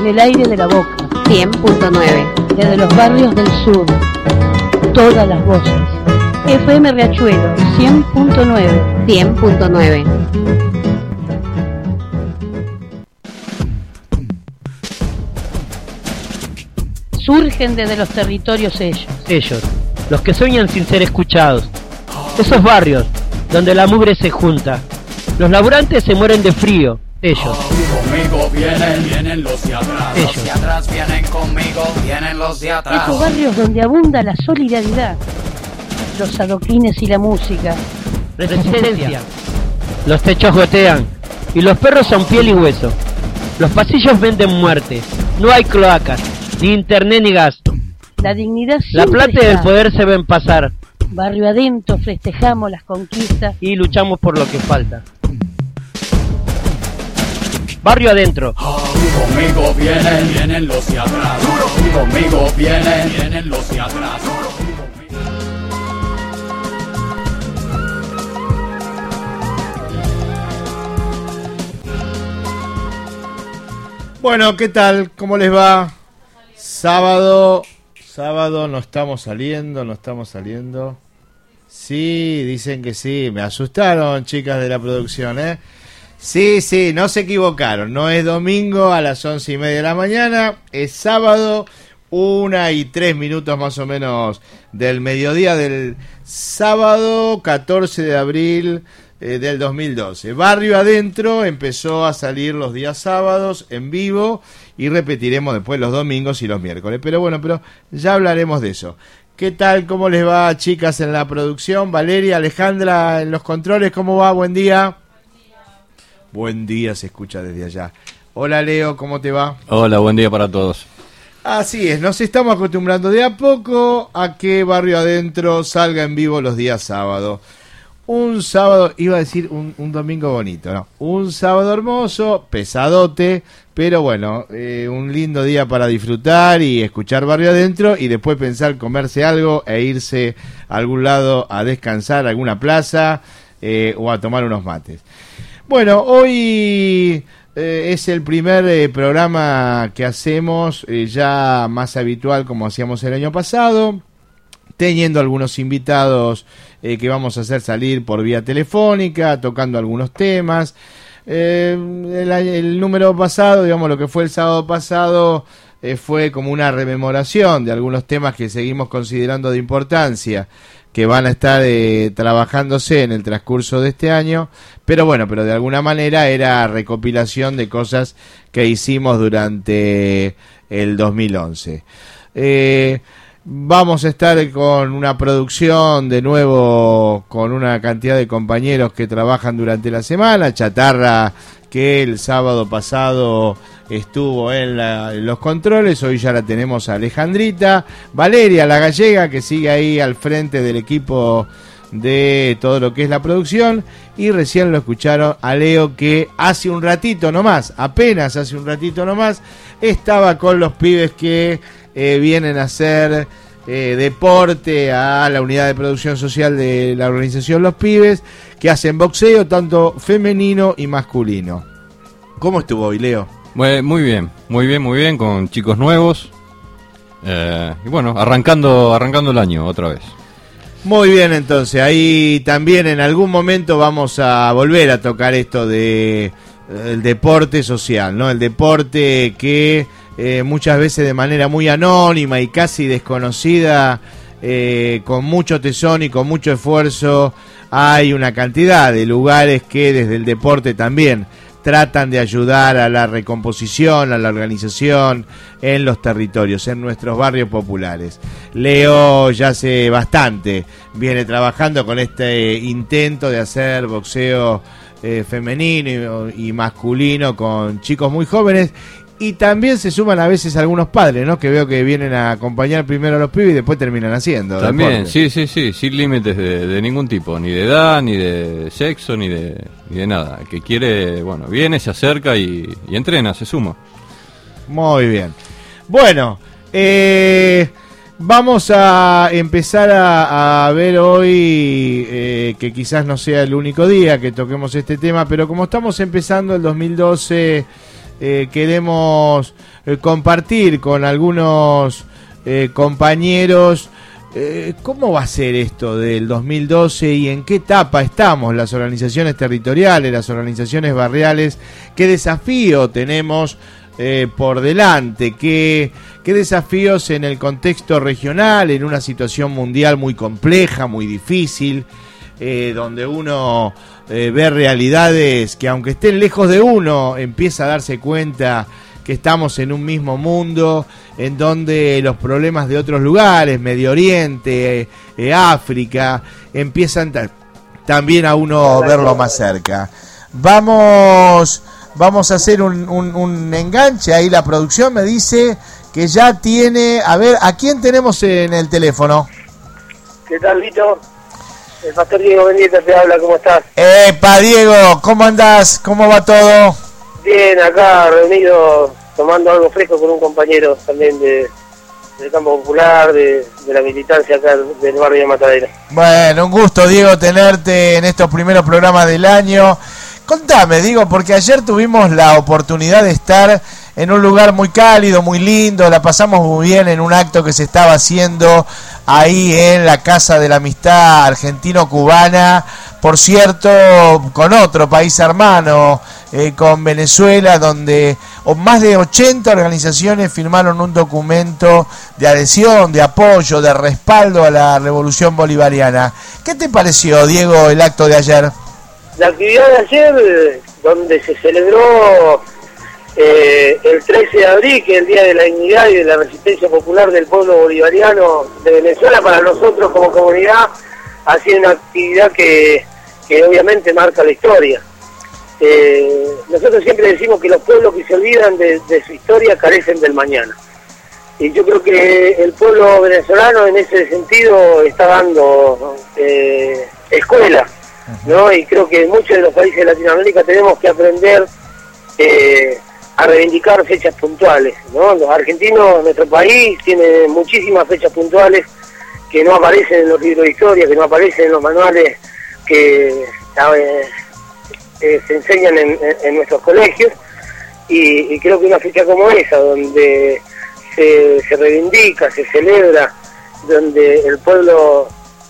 en el aire de la boca. 100.9. Desde los barrios del sur, todas las voces. FM Riachuelo 100.9. 100.9. Surgen desde los territorios Ellos, los que sueñan sin ser escuchados. Esos barrios donde la mugre se junta. Los laburantes se mueren de frío. Ellos. Conmigo vienen los de atrás. Ellos. Los de atrás vienen conmigo, vienen los de atrás. Esos barrios donde abunda la solidaridad, los adoquines y la música. Resistencia. Los techos gotean y los perros son piel y hueso. Los pasillos venden muerte. No hay cloacas, ni internet ni gas. La dignidad La siempre plata y el está. poder se ven pasar. Barrio adentro festejamos las conquistas. Y luchamos por lo que falta. Barrio adentro. Conmigo vienen los de atrás. Conmigo vienen los de atrás. Bueno, ¿qué tal? ¿Cómo les va? Sábado, no estamos saliendo. Sí, dicen que sí, me asustaron, chicas de la producción, ¿eh? Sí, no se equivocaron, no es domingo a las 11:30 de la mañana, es sábado, 1:03 más o menos del mediodía del sábado 14 de abril del 2012. Barrio Adentro empezó a salir los días sábados en vivo y repetiremos después los domingos y los miércoles. Pero ya hablaremos de eso. ¿Qué tal? ¿Cómo les va, chicas, en la producción? Valeria, Alejandra, en los controles, ¿cómo va? Buen día. Buen día, se escucha desde allá. Hola, Leo, ¿cómo te va? Hola, buen día para todos. Así es, nos estamos acostumbrando de a poco a que Barrio Adentro salga en vivo los días sábados. Un sábado, iba a decir un domingo bonito, ¿no? Un sábado hermoso, pesadote, pero bueno, un lindo día para disfrutar y escuchar Barrio Adentro y después pensar comerse algo e irse a algún lado a descansar, a alguna plaza o a tomar unos mates. Bueno, hoy es el primer programa que hacemos, ya más habitual como hacíamos el año pasado, teniendo algunos invitados que vamos a hacer salir por vía telefónica, tocando algunos temas. El número pasado, digamos lo que fue el sábado pasado, fue como una rememoración de algunos temas que seguimos considerando de importancia, que van a estar trabajándose en el transcurso de este año, pero de alguna manera era recopilación de cosas que hicimos durante el 2011. Vamos a estar con una producción de nuevo, con una cantidad de compañeros que trabajan durante la semana. Chatarra, que el sábado pasado estuvo en los controles, hoy ya la tenemos a Alejandrita. Valeria, la gallega, que sigue ahí al frente del equipo de todo lo que es la producción. Y recién lo escucharon a Leo, que hace un ratito nomás, apenas hace un ratito nomás, estaba con los pibes que vienen a hacer deporte a la unidad de producción social de la organización Los Pibes, que hacen boxeo tanto femenino y masculino. ¿Cómo estuvo hoy, Leo? Muy bien, con chicos nuevos. Y bueno, arrancando el año otra vez. Muy bien, entonces, ahí también en algún momento vamos a volver a tocar esto de el deporte social, ¿no? El deporte que muchas veces de manera muy anónima y casi desconocida, con mucho tesón y con mucho esfuerzo, hay una cantidad de lugares que desde el deporte también tratan de ayudar a la recomposición, a la organización en los territorios, en nuestros barrios populares. Leo ya hace bastante viene trabajando con este intento de hacer boxeo femenino y masculino con chicos muy jóvenes. Y también se suman a veces algunos padres, ¿no? Que veo que vienen a acompañar primero a los pibes y después terminan haciendo también, deporte. sí, sin límites de ningún tipo, ni de edad, ni de sexo, ni de nada. El que quiere, bueno, viene, se acerca y entrena, se suma. Muy bien. Bueno, vamos a empezar a ver hoy, que quizás no sea el único día que toquemos este tema, pero como estamos empezando el 2012... queremos compartir con algunos compañeros cómo va a ser esto del 2012 y en qué etapa estamos las organizaciones territoriales, las organizaciones barriales, qué desafío tenemos por delante, qué desafíos en el contexto regional, en una situación mundial muy compleja, muy difícil, donde uno ve realidades que aunque estén lejos de uno, empieza a darse cuenta que estamos en un mismo mundo, en donde los problemas de otros lugares, Medio Oriente, África, empiezan también a uno verlo más cerca. Vamos a hacer un enganche, ahí la producción me dice que ya tiene, a ver, ¿a quién tenemos en el teléfono? ¿Qué tal, Lito? El pastor Diego Mendieta te habla, ¿cómo estás? Epa, Diego, ¿cómo andás? ¿Cómo va todo? Bien, acá reunido, tomando algo fresco con un compañero también del campo popular, de la militancia acá del barrio de Matadero. Bueno, un gusto, Diego, tenerte en estos primeros programas del año. Contame, digo, porque ayer tuvimos la oportunidad de estar en un lugar muy cálido, muy lindo, la pasamos muy bien en un acto que se estaba haciendo ahí en la Casa de la Amistad Argentino-Cubana, por cierto, con otro país hermano, con Venezuela, donde más de 80 organizaciones firmaron un documento de adhesión, de apoyo, de respaldo a la revolución bolivariana. ¿Qué te pareció, Diego, el acto de ayer? La actividad de ayer, donde se celebró el 13 de abril, que es el Día de la Dignidad y de la Resistencia Popular del pueblo bolivariano de Venezuela, para nosotros como comunidad ha sido una actividad que obviamente marca la historia. Nosotros siempre decimos que los pueblos que se olvidan de su historia carecen del mañana. Y yo creo que el pueblo venezolano en ese sentido está dando escuela, ¿no? Y creo que en muchos de los países de Latinoamérica tenemos que aprender a reivindicar fechas puntuales, ¿no? Los argentinos, nuestro país, tiene muchísimas fechas puntuales que no aparecen en los libros de historia, que no aparecen en los manuales que se enseñan en nuestros colegios, y creo que una fecha como esa, donde se reivindica, se celebra, donde el pueblo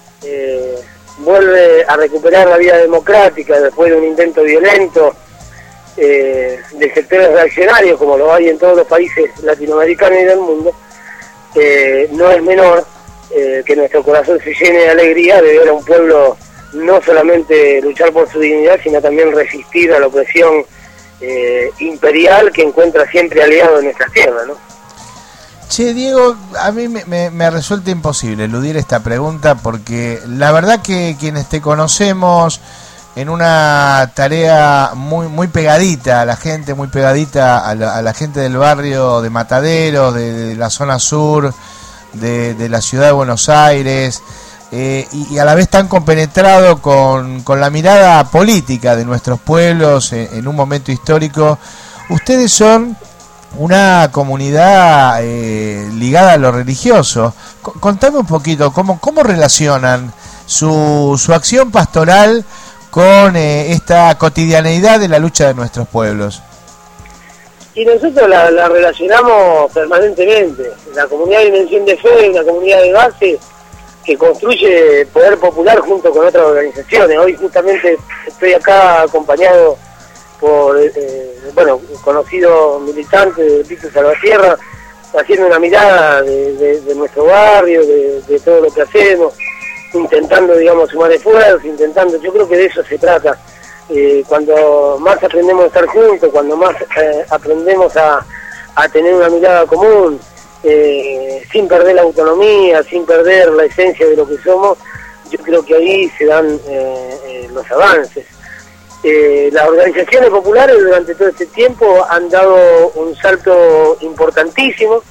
vuelve a recuperar la vida democrática después de un intento violento de sectores reaccionarios, como lo hay en todos los países latinoamericanos y del mundo, no es menor que nuestro corazón se llene de alegría de ver a un pueblo no solamente luchar por su dignidad, sino también resistir a la opresión imperial que encuentra siempre aliado en nuestras tierras, ¿no? Che, Diego, a mí me resulta imposible eludir esta pregunta, porque la verdad que quienes te conocemos en una tarea muy pegadita a la gente, muy pegadita a la gente del barrio de Matadero, de la zona sur, de la ciudad de Buenos Aires, y a la vez tan compenetrado con la mirada política de nuestros pueblos en un momento histórico. Ustedes son una comunidad ligada a lo religioso. Contame un poquito, ¿cómo relacionan su acción pastoral con esta cotidianeidad de la lucha de nuestros pueblos? Y nosotros la relacionamos permanentemente. La comunidad de Dimensión de Fe es una comunidad de base que construye poder popular junto con otras organizaciones. Hoy justamente estoy acá acompañado por conocido militante de Pito Salvatierra, haciendo una mirada de nuestro barrio, de todo lo que hacemos, intentando, digamos, sumar esfuerzos, yo creo que de eso se trata. Cuando más aprendemos a estar juntos, cuando más aprendemos a tener una mirada común, sin perder la autonomía, sin perder la esencia de lo que somos, yo creo que ahí se dan los avances. Las organizaciones populares durante todo este tiempo han dado un salto importantísimo,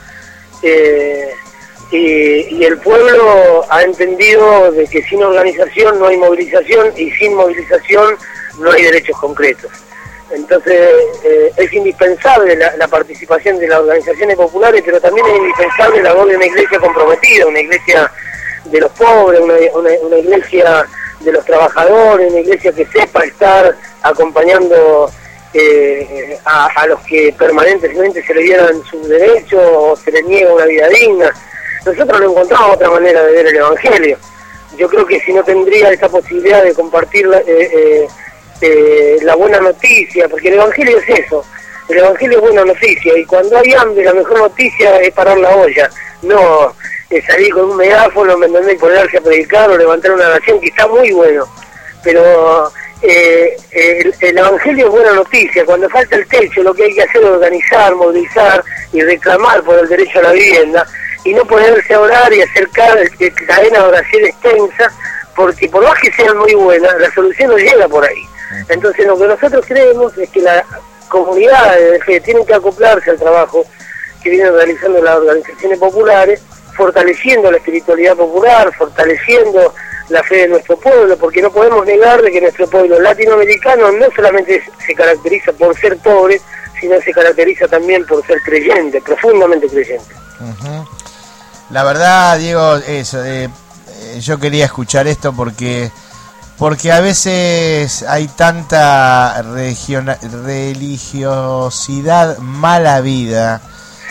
y el pueblo ha entendido de que sin organización no hay movilización, y sin movilización no hay derechos concretos. Entonces es indispensable la participación de las organizaciones populares, pero también es indispensable la voz de una iglesia comprometida, una iglesia de los pobres, una iglesia de los trabajadores, una iglesia que sepa estar acompañando a los que permanentemente se le dieran sus derechos o se les niega una vida digna. Nosotros no encontramos otra manera de ver el Evangelio. Yo creo que si no tendría esa posibilidad de compartir la buena noticia, porque el Evangelio es eso, el Evangelio es buena noticia, y cuando hay hambre la mejor noticia es parar la olla, no salir con un megáfono, ¿me entendés?, y ponerse a predicar o levantar una oración, que está muy bueno, pero el Evangelio es buena noticia. Cuando falta el techo, lo que hay que hacer es organizar, movilizar y reclamar por el derecho a la vivienda, y no ponerse a orar y hacer cadenas de oración extensas, porque por más que sean muy buenas, la solución no llega por ahí. Entonces lo que nosotros creemos es que la comunidad de fe tiene que acoplarse al trabajo que vienen realizando las organizaciones populares, fortaleciendo la espiritualidad popular, fortaleciendo la fe de nuestro pueblo, porque no podemos negar de que nuestro pueblo latinoamericano no solamente se caracteriza por ser pobre, sino se caracteriza también por ser creyente, profundamente creyente. La verdad, Diego, eso, yo quería escuchar esto porque a veces hay tanta religiosidad mala vida.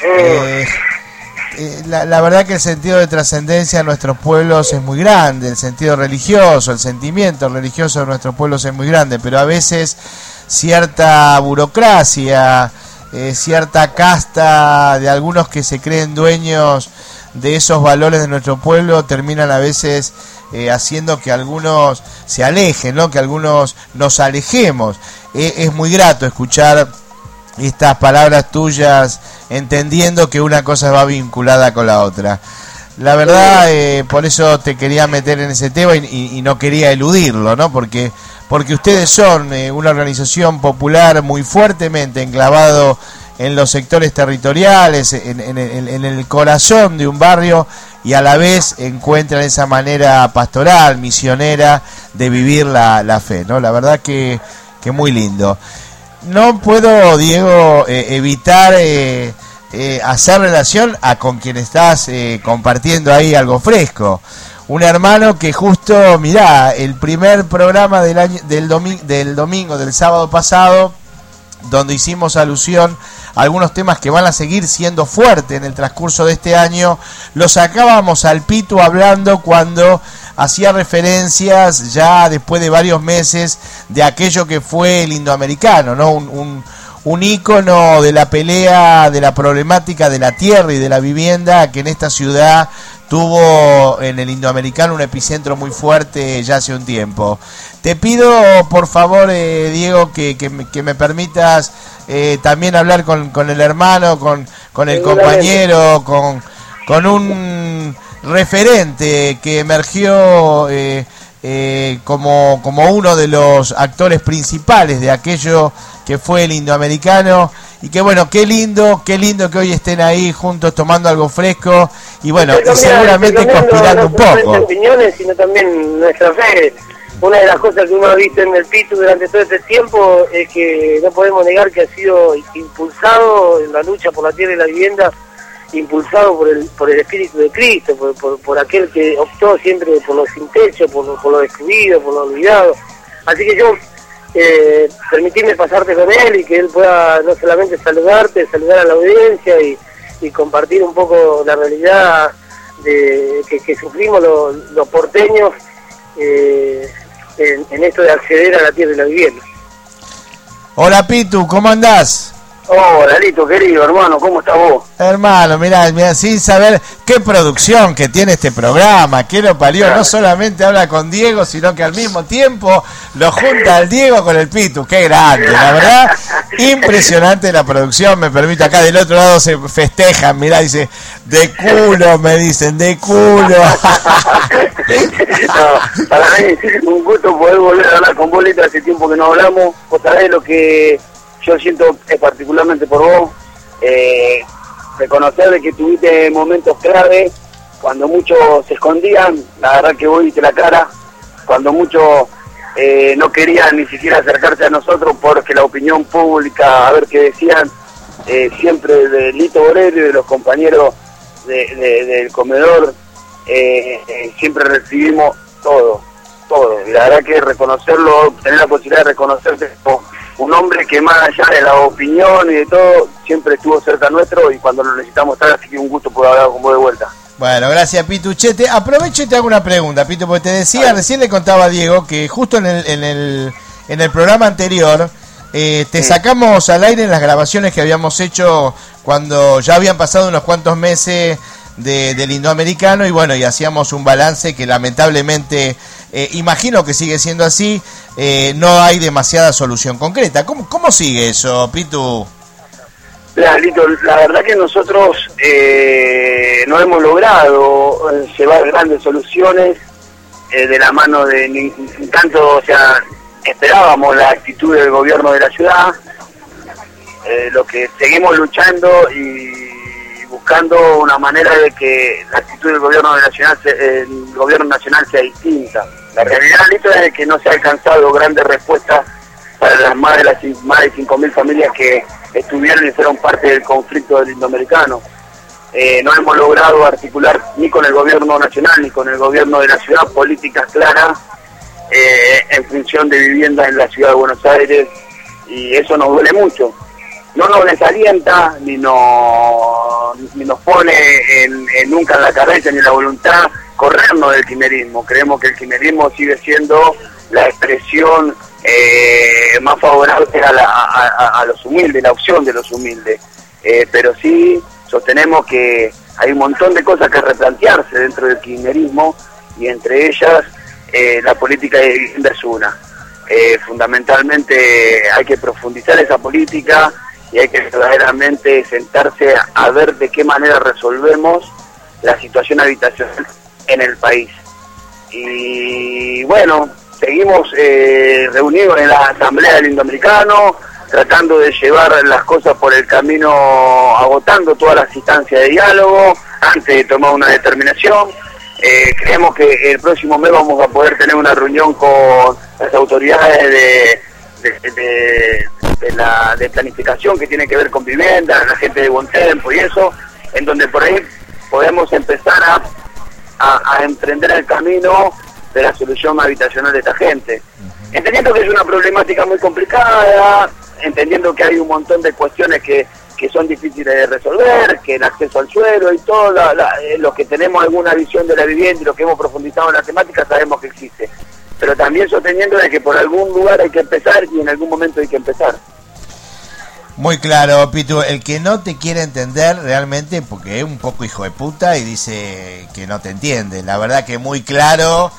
La verdad que el sentido de trascendencia de nuestros pueblos es muy grande, el sentido religioso, el sentimiento religioso de nuestros pueblos es muy grande, pero a veces cierta burocracia, cierta casta de algunos que se creen dueños de esos valores de nuestro pueblo terminan a veces haciendo que algunos se alejen, ¿no?, que algunos nos alejemos. Es muy grato escuchar estas palabras tuyas, entendiendo que una cosa va vinculada con la otra. La verdad, por eso te quería meter en ese tema y no quería eludirlo, ¿no? Porque ustedes son una organización popular muy fuertemente enclavado en los sectores territoriales, en el corazón de un barrio, y a la vez encuentran esa manera pastoral, misionera, de vivir la fe, ¿no? La verdad que muy lindo. No puedo, Diego, evitar hacer relación con quien estás compartiendo ahí algo fresco. Un hermano que justo, mirá, el primer programa del domingo, del sábado pasado, donde hicimos alusión a algunos temas que van a seguir siendo fuertes en el transcurso de este año, lo sacábamos al Pitu hablando cuando hacía referencias ya después de varios meses de aquello que fue el indoamericano, ¿no? Un ícono de la pelea, de la problemática de la tierra y de la vivienda, que en esta ciudad tuvo en el indoamericano un epicentro muy fuerte ya hace un tiempo. Te pido, por favor, Diego, que me permitas también hablar con el hermano, con el compañero, con un referente que emergió como uno de los actores principales de aquello que fue el indoamericano, y que bueno, qué lindo que hoy estén ahí juntos tomando algo fresco y bueno, y seguramente conspirando un poco. No opiniones, sino también nuestra fe. Una de las cosas que uno ha visto en el Pitu durante todo este tiempo es que no podemos negar que ha sido impulsado en la lucha por la tierra y la vivienda, impulsado por el Espíritu de Cristo, por aquel que optó siempre por los sin techo, por los excluidos, por los olvidados. Así que yo, permitirme pasarte con él y que él pueda no solamente saludar a la audiencia y compartir un poco la realidad de que sufrimos los porteños en esto de acceder a la tierra y la vivienda. Hola Pitu, ¿cómo andás? Hola Lito, querido hermano, ¿cómo estás vos? Hermano, mirá, sin saber qué producción que tiene este programa, qué lo parió, no solamente habla con Diego, sino que al mismo tiempo lo junta al Diego con el Pitu, qué grande, la verdad, impresionante la producción, me permite, acá del otro lado se festejan, mirá, dice, de culo, me dicen, de culo. No, para mí un gusto poder volver a hablar con vos, Lito, hace tiempo que no hablamos, vos sabés lo que yo siento particularmente por vos, reconocer de que tuviste momentos clave, cuando muchos se escondían, la verdad que vos diste la cara, cuando muchos no querían ni siquiera acercarse a nosotros porque la opinión pública, a ver qué decían, siempre de Lito Borelli y de los compañeros del comedor, siempre recibimos todo, y la verdad que reconocerlo, tener la posibilidad de reconocerte un hombre que más allá de la opinión y de todo, siempre estuvo cerca nuestro y cuando lo necesitamos estar, así que un gusto poder hablar con vos de vuelta. Bueno, gracias, Pitu. Che, aprovecho y te hago una pregunta, Pitu, porque te decía, recién le contaba a Diego que justo en el programa anterior te sacamos al aire en las grabaciones que habíamos hecho cuando ya habían pasado unos cuantos meses del Indoamericano y bueno, y hacíamos un balance que lamentablemente, imagino que sigue siendo así, no hay demasiada solución concreta. ¿Cómo sigue eso, Pitu? Lito, la verdad que nosotros no hemos logrado llevar grandes soluciones de la mano de tanto, o sea, esperábamos la actitud del gobierno de la ciudad, lo que seguimos luchando y buscando una manera de que la actitud del gobierno de la ciudad, el gobierno nacional sea distinta. La realidad, Lito, es que no se ha alcanzado grandes respuestas para las más de 5.000 familias que estuvieron y fueron parte del conflicto del Indoamericano. No hemos logrado articular ni con el gobierno nacional ni con el gobierno de la ciudad políticas claras en función de vivienda en la ciudad de Buenos Aires, y eso nos duele mucho. No nos desalienta ni nos pone nunca en la cabeza ni en la voluntad corrernos del kirchnerismo. Creemos que el kirchnerismo sigue siendo la expresión más favorable a los humildes, la opción de los humildes, pero sí sostenemos que hay un montón de cosas que replantearse dentro del kirchnerismo, y entre ellas la política de vivienda es una. Fundamentalmente hay que profundizar esa política y hay que verdaderamente sentarse a ver de qué manera resolvemos la situación habitacional en el país. Y bueno, seguimos reunidos en la Asamblea del Indoamericano, tratando de llevar las cosas por el camino, agotando todas las instancias de diálogo antes de tomar una determinación. Creemos que el próximo mes vamos a poder tener una reunión con las autoridades de planificación que tiene que ver con vivienda, la gente de Buen Tiempo y eso, en donde por ahí podemos empezar a emprender el camino de la solución habitacional de esta gente. Entendiendo que es una problemática muy complicada, entendiendo que hay un montón de cuestiones que son difíciles de resolver, que el acceso al suelo y todo, los que tenemos alguna visión de la vivienda y los que hemos profundizado en la temática sabemos que existe. Pero también sosteniendo de que por algún lugar hay que empezar y en algún momento hay que empezar. Muy claro, Pitu. El que no te quiere entender realmente, porque es un poco hijo de puta y dice que no te entiende. La verdad que muy claro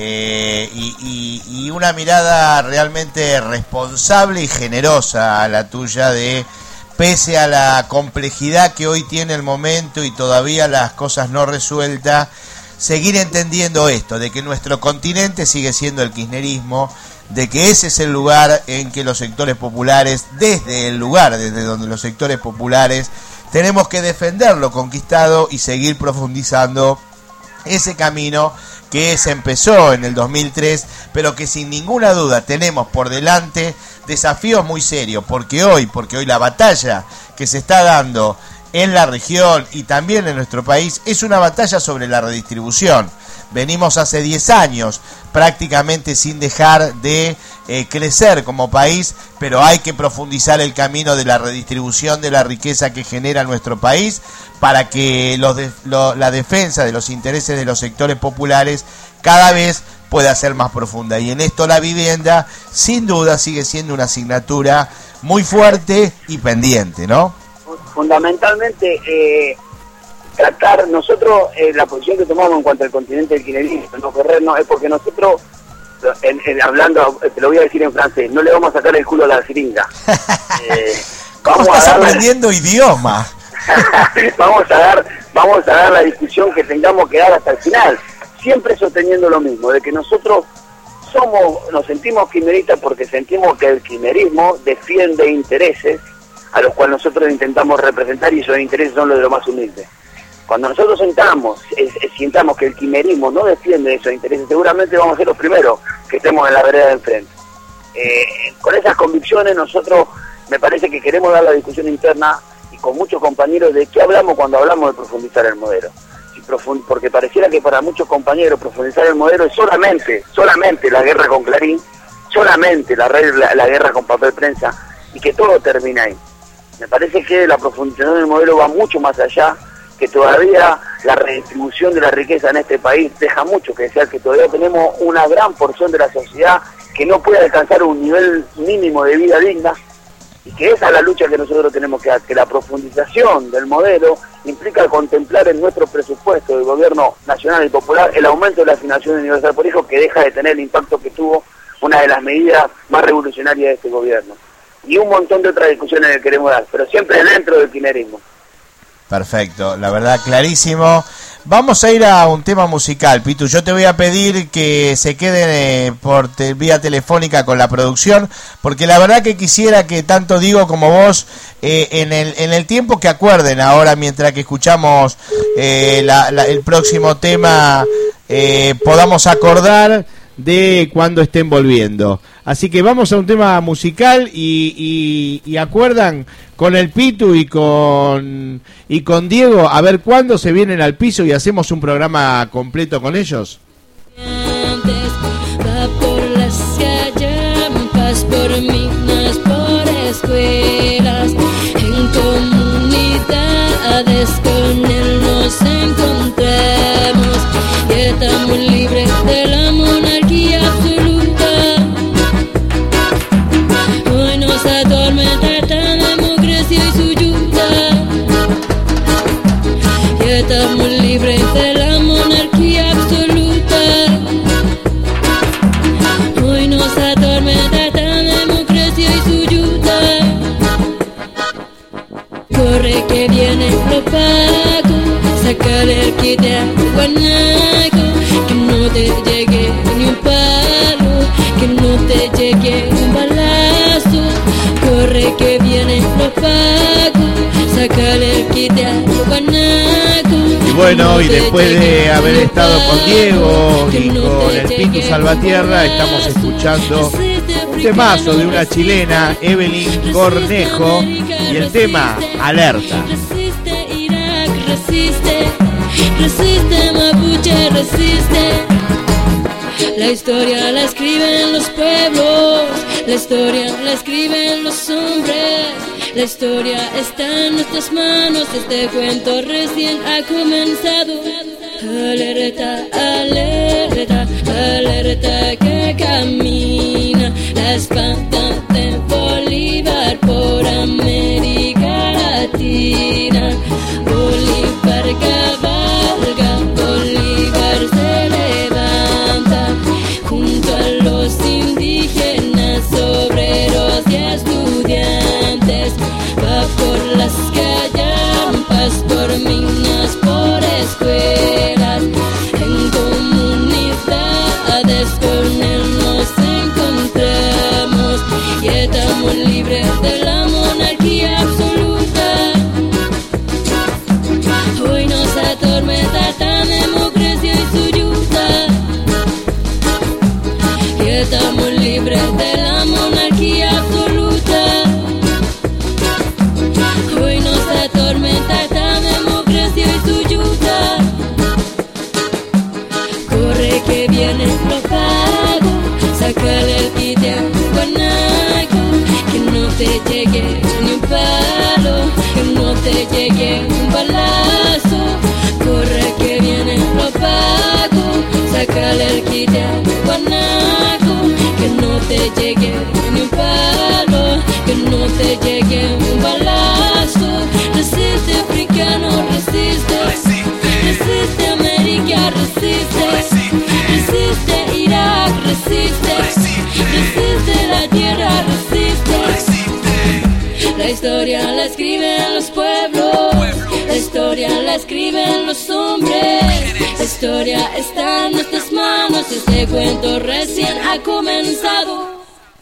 y una mirada realmente responsable y generosa a la tuya de, pese a la complejidad que hoy tiene el momento y todavía las cosas no resueltas, seguir entendiendo esto, de que nuestro continente sigue siendo el kirchnerismo, de que ese es el lugar en que los sectores populares, desde donde los sectores populares tenemos que defender lo conquistado y seguir profundizando ese camino que se empezó en el 2003, pero que sin ninguna duda tenemos por delante desafíos muy serios, porque hoy la batalla que se está dando en la región y también en nuestro país es una batalla sobre la redistribución. Venimos hace 10 años prácticamente sin dejar de crecer como país, pero hay que profundizar el camino de la redistribución de la riqueza que genera nuestro país para que la defensa de los intereses de los sectores populares cada vez pueda ser más profunda. Y en esto la vivienda sin duda sigue siendo una asignatura muy fuerte y pendiente, ¿no? Fundamentalmente tratar nosotros la posición que tomamos en cuanto al continente del kirchnerismo, no corrernos, es porque nosotros, hablando, te lo voy a decir en francés, no le vamos a sacar el culo a la jeringa. ¿Cómo estás aprendiendo idioma? vamos a dar la discusión que tengamos que dar hasta el final, siempre sosteniendo lo mismo, de que nosotros nos sentimos kirchneristas porque sentimos que el kirchnerismo defiende intereses a los cuales nosotros intentamos representar, y esos intereses son los de los más humildes. Cuando nosotros sintamos que el kirchnerismo no defiende esos intereses, seguramente vamos a ser los primeros que estemos en la vereda de enfrente. Con esas convicciones nosotros me parece que queremos dar la discusión interna y con muchos compañeros de qué hablamos cuando hablamos de profundizar el modelo. Porque pareciera que para muchos compañeros profundizar el modelo es solamente la guerra con Clarín, solamente la guerra con papel prensa y que todo termina ahí. Me parece que la profundización del modelo va mucho más allá, que todavía la redistribución de la riqueza en este país deja mucho que desear, que todavía tenemos una gran porción de la sociedad que no puede alcanzar un nivel mínimo de vida digna, y que esa es la lucha que nosotros tenemos que dar, que la profundización del modelo implica contemplar en nuestro presupuesto del gobierno nacional y popular el aumento de la asignación universal por hijo, que deja de tener el impacto que tuvo una de las medidas más revolucionarias de este gobierno. Y un montón de otras discusiones que queremos dar, pero siempre dentro del kirchnerismo. Perfecto, la verdad, clarísimo. Vamos a ir a un tema musical, Pitu. Yo te voy a pedir que se queden vía telefónica con la producción, porque la verdad que quisiera que tanto Diego como vos, en el tiempo que acuerden ahora, mientras que escuchamos el próximo tema, podamos acordar de cuando estén volviendo. Así que vamos a un tema musical y acuerdan con el Pitu y con Diego a ver cuándo se vienen al piso y hacemos un programa completo con ellos. Va por las calles, por minas, por escuelas, en comunidades con él nos encontramos y estamos libres de la monarquía absoluta. Hoy nos atormenta esta democracia y su yuta y estamos libres de la monarquía absoluta. Hoy nos atormenta esta democracia y su yuta. Corre que viene lo pago, sácale el quite a guanaco, que no te llegue ni un palo, que no te llegue un balazo. Corre que viene lo pago, sácale el quite a guanaco. Y bueno, y después de haber estado con Diego y con el Pitu Salvatierra, estamos escuchando un temazo de una chilena, Evelyn Cornejo, y el tema Alerta. Resiste Irak, resiste, resiste Mapuche, resiste. La historia la escriben los pueblos, la historia la escriben los hombres. La historia está en nuestras manos, este cuento recién ha comenzado. Alerta, alerta, alerta que camina la espada de Bolívar por América Latina. Bolívar cabalga, Bolívar se levanta junto a los indígenas, obreros y estudiantes. Va por las callampas, por minas, por escuelas, en comunidades con él nos encontramos y estamos libres de la monarquía absoluta. Hoy nos atormenta esta democracia y su yuta y estamos libres de la monarquía absoluta. Hoy nos atormenta esta democracia y su yuta. Corre que viene lo pago, sácale el quite a guanaco, que no te llegue ni un palo, que no te llegue un balazo. Corre que viene lo pago, sácale el quite a guanaco, que no te llegue ni un palo, que no te llegue un balazo. Resiste africano, resiste, resiste América, resiste, resiste Irak, resiste, resiste la tierra, resiste. La historia la escriben los pueblos, la historia la escriben los hombres. La historia está en nuestras manos, este cuento recién ha comenzado.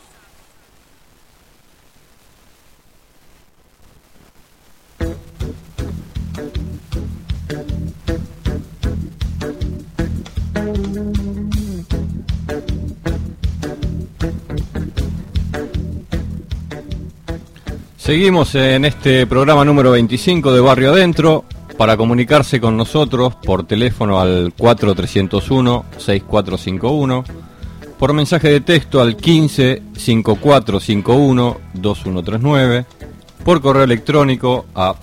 Seguimos en este programa número 25 de Barrio Adentro. Para comunicarse con nosotros por teléfono al 4301-6451, por mensaje de texto al 15 5451 2139, por correo electrónico a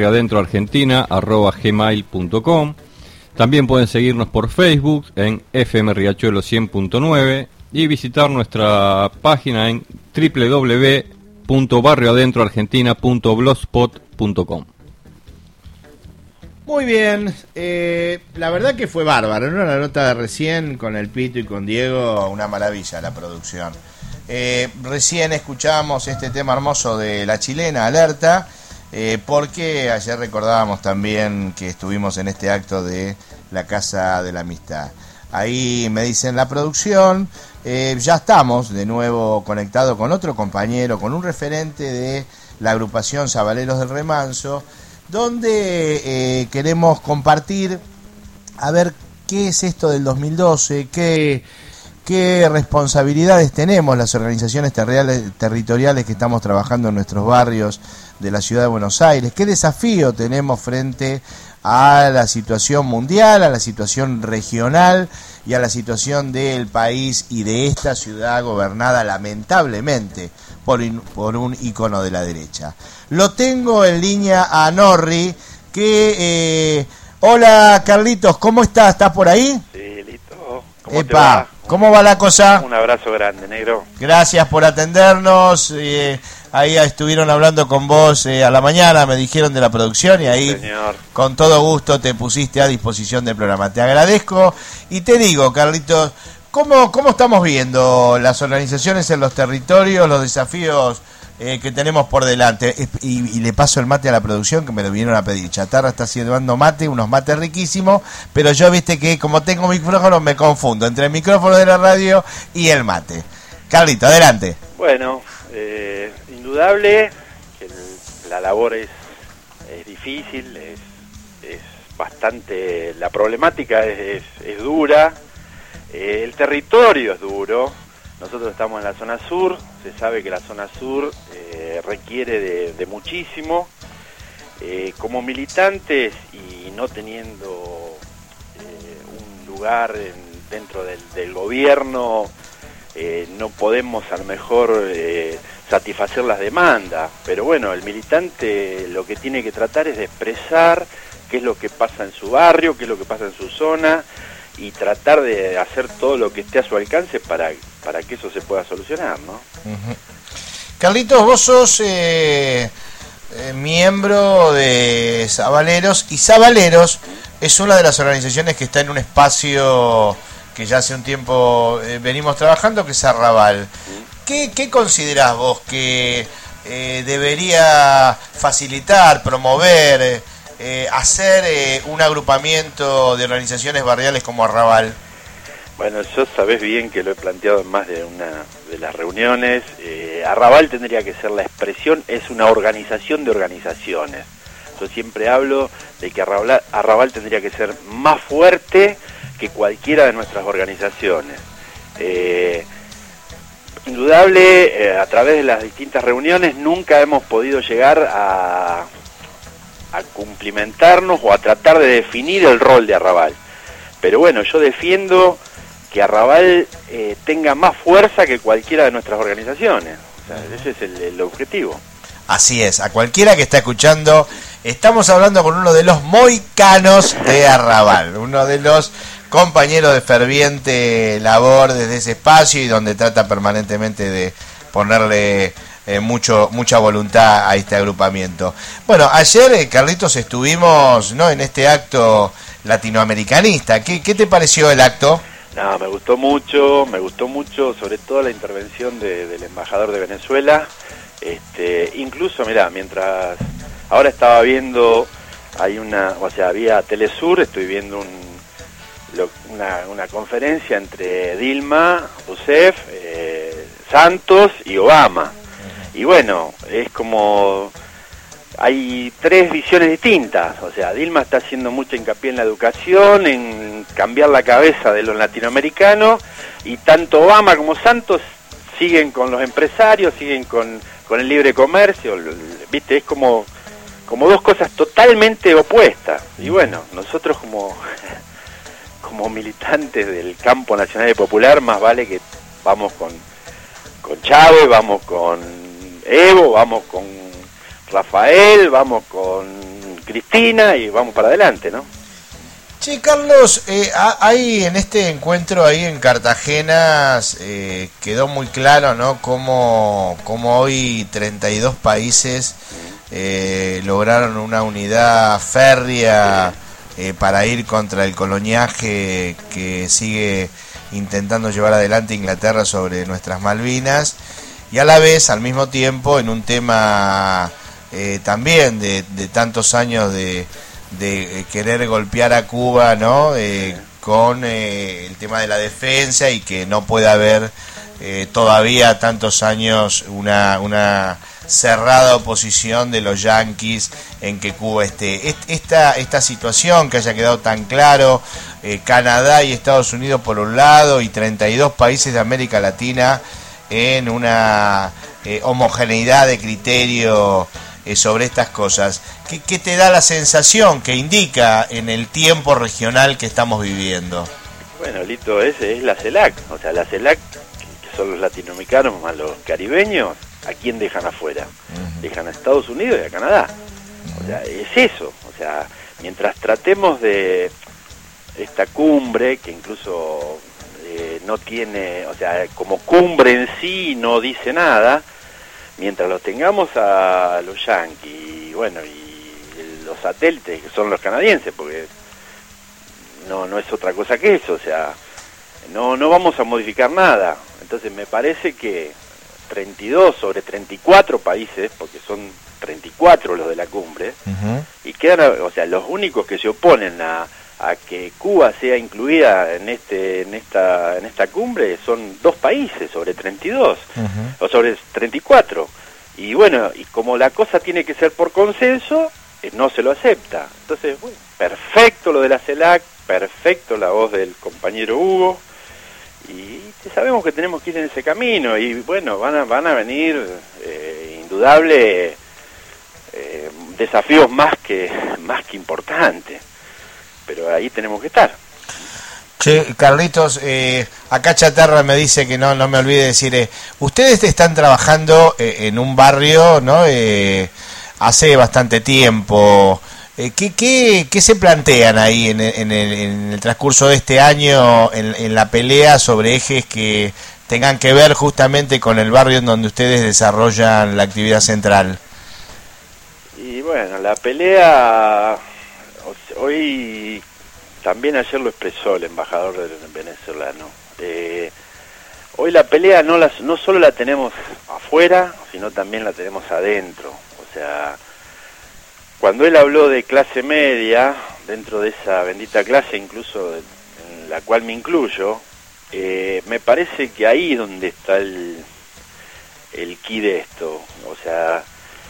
barrioadentroargentina@gmail.com. También pueden seguirnos por Facebook en FM Riachuelo 100.9 y visitar nuestra página en www.barrioadentroargentina.blogspot.com. Muy bien, la verdad que fue bárbaro, ¿no? La nota de recién con el Pito y con Diego, una maravilla la producción. Recién escuchamos este tema hermoso de La Chilena, Alerta, porque ayer recordábamos también que estuvimos en este acto de la Casa de la Amistad. Ahí me dicen la producción, ya estamos de nuevo conectados con otro compañero, con un referente de la agrupación Sabaleros del Remanso, donde queremos compartir, a ver qué es esto del 2012, qué responsabilidades tenemos las organizaciones territoriales que estamos trabajando en nuestros barrios de la ciudad de Buenos Aires, qué desafío tenemos frente a la situación mundial, a la situación regional y a la situación del país y de esta ciudad gobernada lamentablemente por un ícono de la derecha. Lo tengo en línea a Norri, que... hola Carlitos, ¿cómo estás? ¿Estás por ahí? Sí, listo. ¿Cómo te va? ¿Cómo va la cosa? Un abrazo grande, negro. Gracias por atendernos. Ahí estuvieron hablando con vos a la mañana, me dijeron de la producción y ahí Señor. Con todo gusto te pusiste a disposición del programa. Te agradezco y te digo, Carlitos, ¿cómo estamos viendo las organizaciones en los territorios, los desafíos que tenemos por delante? Y le paso el mate a la producción, que me lo vinieron a pedir. Chatarra está llevando mate, unos mates riquísimos, pero yo viste que como tengo micrófono me confundo entre el micrófono de la radio y el mate. Carlito, adelante. Bueno, indudable que la labor es difícil, es bastante, la problemática es dura, el territorio es duro. Nosotros estamos en la zona sur, se sabe que la zona sur requiere de muchísimo. Como militantes y no teniendo un lugar dentro del gobierno, no podemos a lo mejor satisfacer las demandas, pero bueno, el militante lo que tiene que tratar es de expresar qué es lo que pasa en su barrio, qué es lo que pasa en su zona, y tratar de hacer todo lo que esté a su alcance para que eso se pueda solucionar, ¿no? Uh-huh. Carlitos, vos sos miembro de Sabaleros, y Sabaleros es una de las organizaciones que está en un espacio que ya hace un tiempo venimos trabajando, que es Arrabal. ¿Qué considerás vos que debería facilitar, promover, hacer un agrupamiento de organizaciones barriales como Arrabal? Bueno, yo sabés bien que lo he planteado en más de una de las reuniones. Arrabal tendría que ser la expresión, es una organización de organizaciones. Yo siempre hablo de que Arrabal tendría que ser más fuerte que cualquiera de nuestras organizaciones. Indudable, a través de las distintas reuniones nunca hemos podido llegar a cumplimentarnos o a tratar de definir el rol de Arrabal. Pero bueno, yo defiendo que Arrabal tenga más fuerza que cualquiera de nuestras organizaciones. O sea, ese es el objetivo. Así es, a cualquiera que está escuchando, estamos hablando con uno de los moicanos de Arrabal, uno de los compañeros de ferviente labor desde ese espacio y donde trata permanentemente de ponerle mucha voluntad a este agrupamiento. Bueno, ayer, Carlitos, estuvimos, ¿no?, en este acto latinoamericanista. ¿Qué te pareció el acto? No, me gustó mucho, sobre todo la intervención del embajador de Venezuela. Incluso, mirá, mientras ahora estaba viendo, había Telesur, estoy viendo una conferencia entre Dilma Rousseff, Santos y Obama. Y bueno, es como hay tres visiones distintas. O sea, Dilma está haciendo mucho hincapié en la educación, en cambiar la cabeza de los latinoamericanos, y tanto Obama como Santos siguen con los empresarios, siguen con el libre comercio. Viste, es como dos cosas totalmente opuestas. Y bueno, nosotros como militantes del campo nacional y popular, más vale que vamos con Chávez, vamos con Evo, vamos con Rafael, vamos con Cristina y vamos para adelante, ¿no? Che, Carlos, hay en este encuentro ahí en Cartagena quedó muy claro, ¿no? Cómo hoy 32 países lograron una unidad férrea para ir contra el coloniaje que sigue intentando llevar adelante Inglaterra sobre nuestras Malvinas, y a la vez, al mismo tiempo, en un tema también de tantos años de querer golpear a Cuba, ¿no? Con el tema de la defensa, y que no puede haber todavía tantos años una cerrada oposición de los yanquis en que Cuba esté. Esta situación que haya quedado tan claro, Canadá y Estados Unidos por un lado y 32 países de América Latina en una homogeneidad de criterio sobre estas cosas. ¿Qué te da la sensación que indica en el tiempo regional que estamos viviendo? Bueno, Lito, ese es la CELAC. O sea, la CELAC, que son los latinoamericanos más los caribeños, ¿a quién dejan afuera? Dejan a Estados Unidos y a Canadá. O sea, es eso. O sea, mientras tratemos de esta cumbre, que incluso no tiene, o sea, como cumbre en sí no dice nada, mientras los tengamos a los yanquis, bueno, y los satélites, que son los canadienses, porque no es otra cosa que eso, o sea, no vamos a modificar nada. Entonces me parece que 32 sobre 34 países, porque son 34 los de la cumbre, y quedan, o sea, los únicos que se oponen a que Cuba sea incluida en esta cumbre son 2 países sobre 32, o sobre 34. Y bueno, y como la cosa tiene que ser por consenso, no se lo acepta. Entonces, bueno, perfecto lo de la CELAC, perfecto la voz del compañero Hugo, y sabemos que tenemos que ir en ese camino, y bueno, van a venir indudable desafíos más que importantes, pero ahí tenemos que estar. Che, Carlitos, acá Chatarra me dice que no me olvide decir, ustedes están trabajando en un barrio, ¿no? Hace bastante tiempo. ¿Qué se plantean ahí en el transcurso de este año en la pelea sobre ejes que tengan que ver justamente con el barrio en donde ustedes desarrollan la actividad central? Y bueno, la pelea hoy, también ayer lo expresó el embajador venezolano, hoy la pelea no solo la tenemos afuera, sino también la tenemos adentro. O sea, cuando él habló de clase media, dentro de esa bendita clase, incluso en la cual me incluyo, me parece que ahí es donde está el quid de esto. O sea,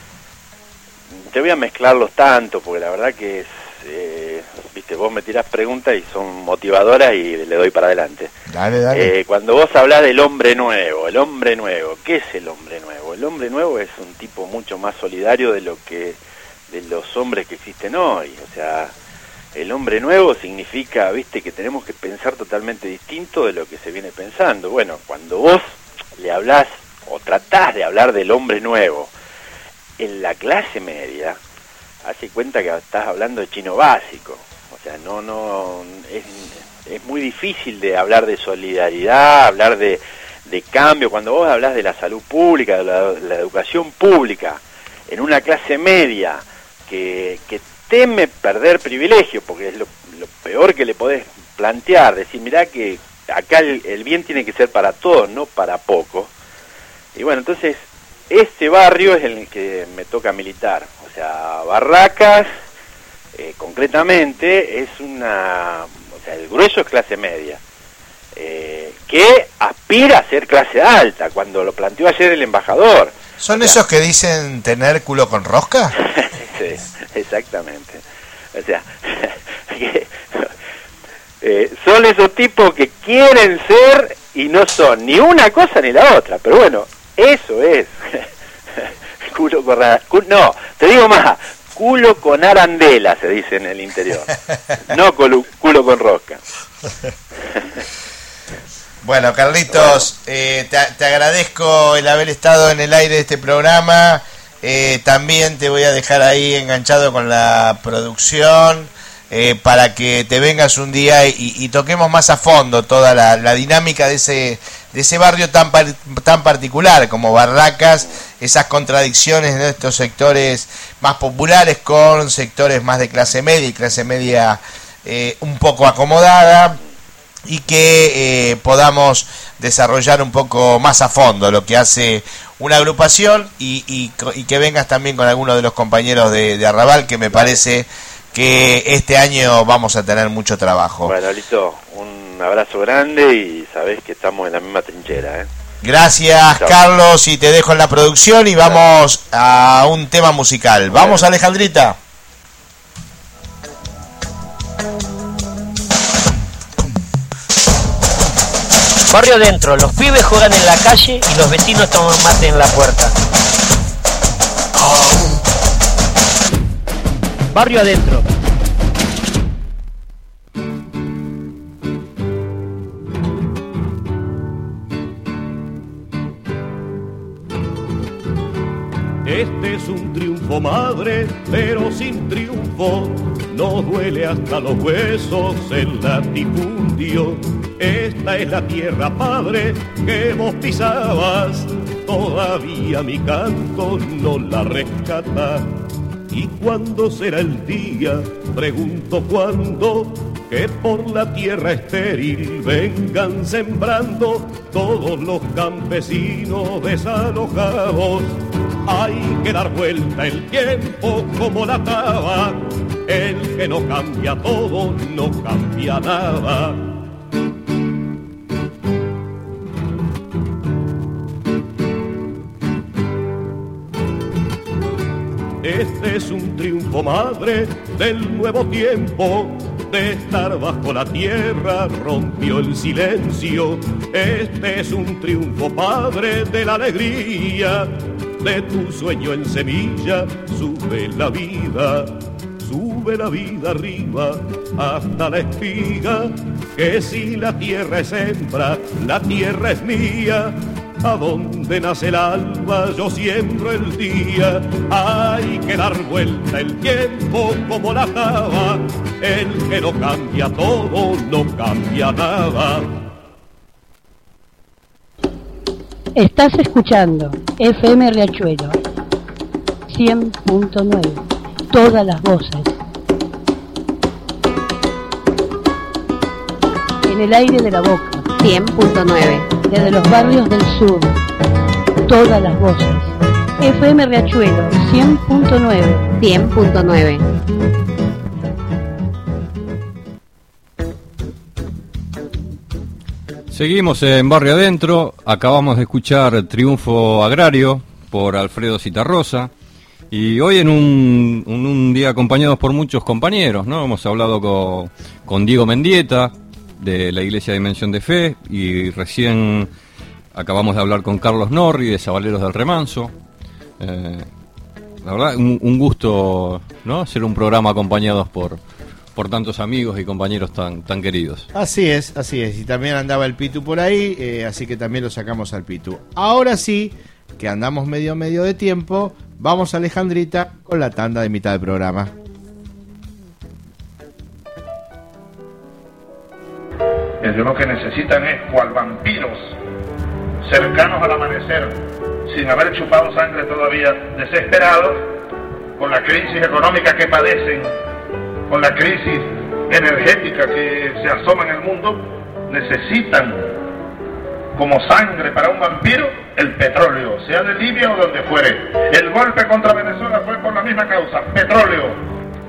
te voy a mezclarlos tanto, porque la verdad que es, viste, vos me tirás preguntas y son motivadoras y le doy para adelante. Dale. Cuando vos hablás del hombre nuevo, ¿qué es el hombre nuevo? El hombre nuevo es un tipo mucho más solidario de los hombres que existen hoy. O sea, el hombre nuevo significa, viste, que tenemos que pensar totalmente distinto de lo que se viene pensando. Bueno, cuando vos le hablás o tratás de hablar del hombre nuevo en la clase media, hace cuenta que estás hablando de chino básico. O sea, es muy difícil de hablar de solidaridad, hablar de cambio. Cuando vos hablas de la salud pública, de la educación pública, en una clase media que teme perder privilegio, porque es lo peor que le podés plantear, decir, mirá que acá el bien tiene que ser para todos, no para pocos. Y bueno, entonces, este barrio es el que me toca militar. O sea, Barracas, concretamente, es o sea, el grueso es clase media, que aspira a ser clase alta, cuando lo planteó ayer el embajador. ¿Son esos que dicen tener culo con rosca? Sí, exactamente. O sea, son esos tipos que quieren ser y no son ni una cosa ni la otra, pero bueno, eso es. Culo con no, te digo más, culo con arandela se dice en el interior, no culo con rosca. Bueno, Carlitos, te agradezco el haber estado en el aire de este programa. También te voy a dejar ahí enganchado con la producción para que te vengas un día y toquemos más a fondo toda la dinámica de ese barrio tan particular como Barracas, esas contradicciones de estos sectores más populares con sectores más de clase media y clase media un poco acomodada, y que podamos desarrollar un poco más a fondo lo que hace una agrupación y que vengas también con algunos de los compañeros de Arrabal, que me parece que este año vamos a tener mucho trabajo. Bueno, listo, un abrazo grande y sabés que estamos en la misma trinchera, ¿eh? Gracias, chao, Carlos, y te dejo en la producción y vamos a un tema musical. Bueno. Vamos, Alejandrita. Barrio adentro, los pibes juegan en la calle y los vecinos toman mate en la puerta. Barrio adentro. Este es un triunfo, madre, pero sin triunfo. Nos duele hasta los huesos el latifundio. Esta es la tierra, padre, que vos pisabas. Todavía mi canto no la rescata. ¿Y cuándo será el día? Pregunto cuándo, que por la tierra estéril vengan sembrando todos los campesinos desalojados. Hay que dar vuelta el tiempo como la taba. El que no cambia todo, no cambia nada. Este es un triunfo, madre, del nuevo tiempo. De estar bajo la tierra rompió el silencio. Este es un triunfo, padre, de la alegría. De tu sueño en semilla sube la vida arriba hasta la espiga. Que si la tierra es hembra, la tierra es mía. A donde nace el alba yo siembro el día. Hay que dar vuelta el tiempo como la taba. El que no cambia todo, no cambia nada. Estás escuchando FM Riachuelo 100.9, todas las voces. En el aire de la boca 100.9. Desde los barrios del sur, todas las voces. FM Riachuelo 100.9. 100.9. Seguimos en Barrio Adentro. Acabamos de escuchar Triunfo Agrario por Alfredo Citarrosa. Y hoy en un día acompañados por muchos compañeros, ¿no? Hemos hablado con Diego Mendieta, de la Iglesia Dimensión de Fe, y recién acabamos de hablar con Carlos Norri, de Sabaleros del Remanso. La verdad, un gusto, ¿no?, hacer un programa acompañados por tantos amigos y compañeros tan queridos. Así es, y también andaba el Pitu por ahí, así que también lo sacamos al Pitu. Ahora sí, que andamos medio de tiempo, vamos, Alejandrita, con la tanda de mitad del programa. Ellos lo que necesitan es, cual vampiros, cercanos al amanecer, sin haber chupado sangre todavía, desesperados, con la crisis económica que padecen, con la crisis energética que se asoma en el mundo, necesitan, como sangre para un vampiro, el petróleo, sea de Libia o donde fuere. El golpe contra Venezuela fue por la misma causa, petróleo.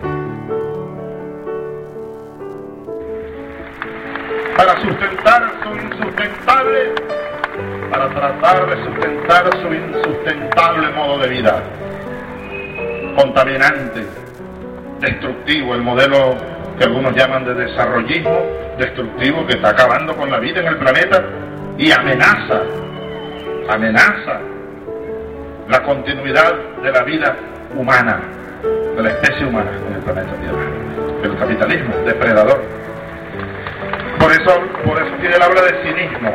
Para sustentar su insustentable, para tratar de sustentar su insustentable modo de vida. Contaminante, destructivo, el modelo que algunos llaman de desarrollismo destructivo, que está acabando con la vida en el planeta y amenaza la continuidad de la vida humana, de la especie humana en el planeta Tierra. El capitalismo depredador. Por por eso tiene el habla de cinismo.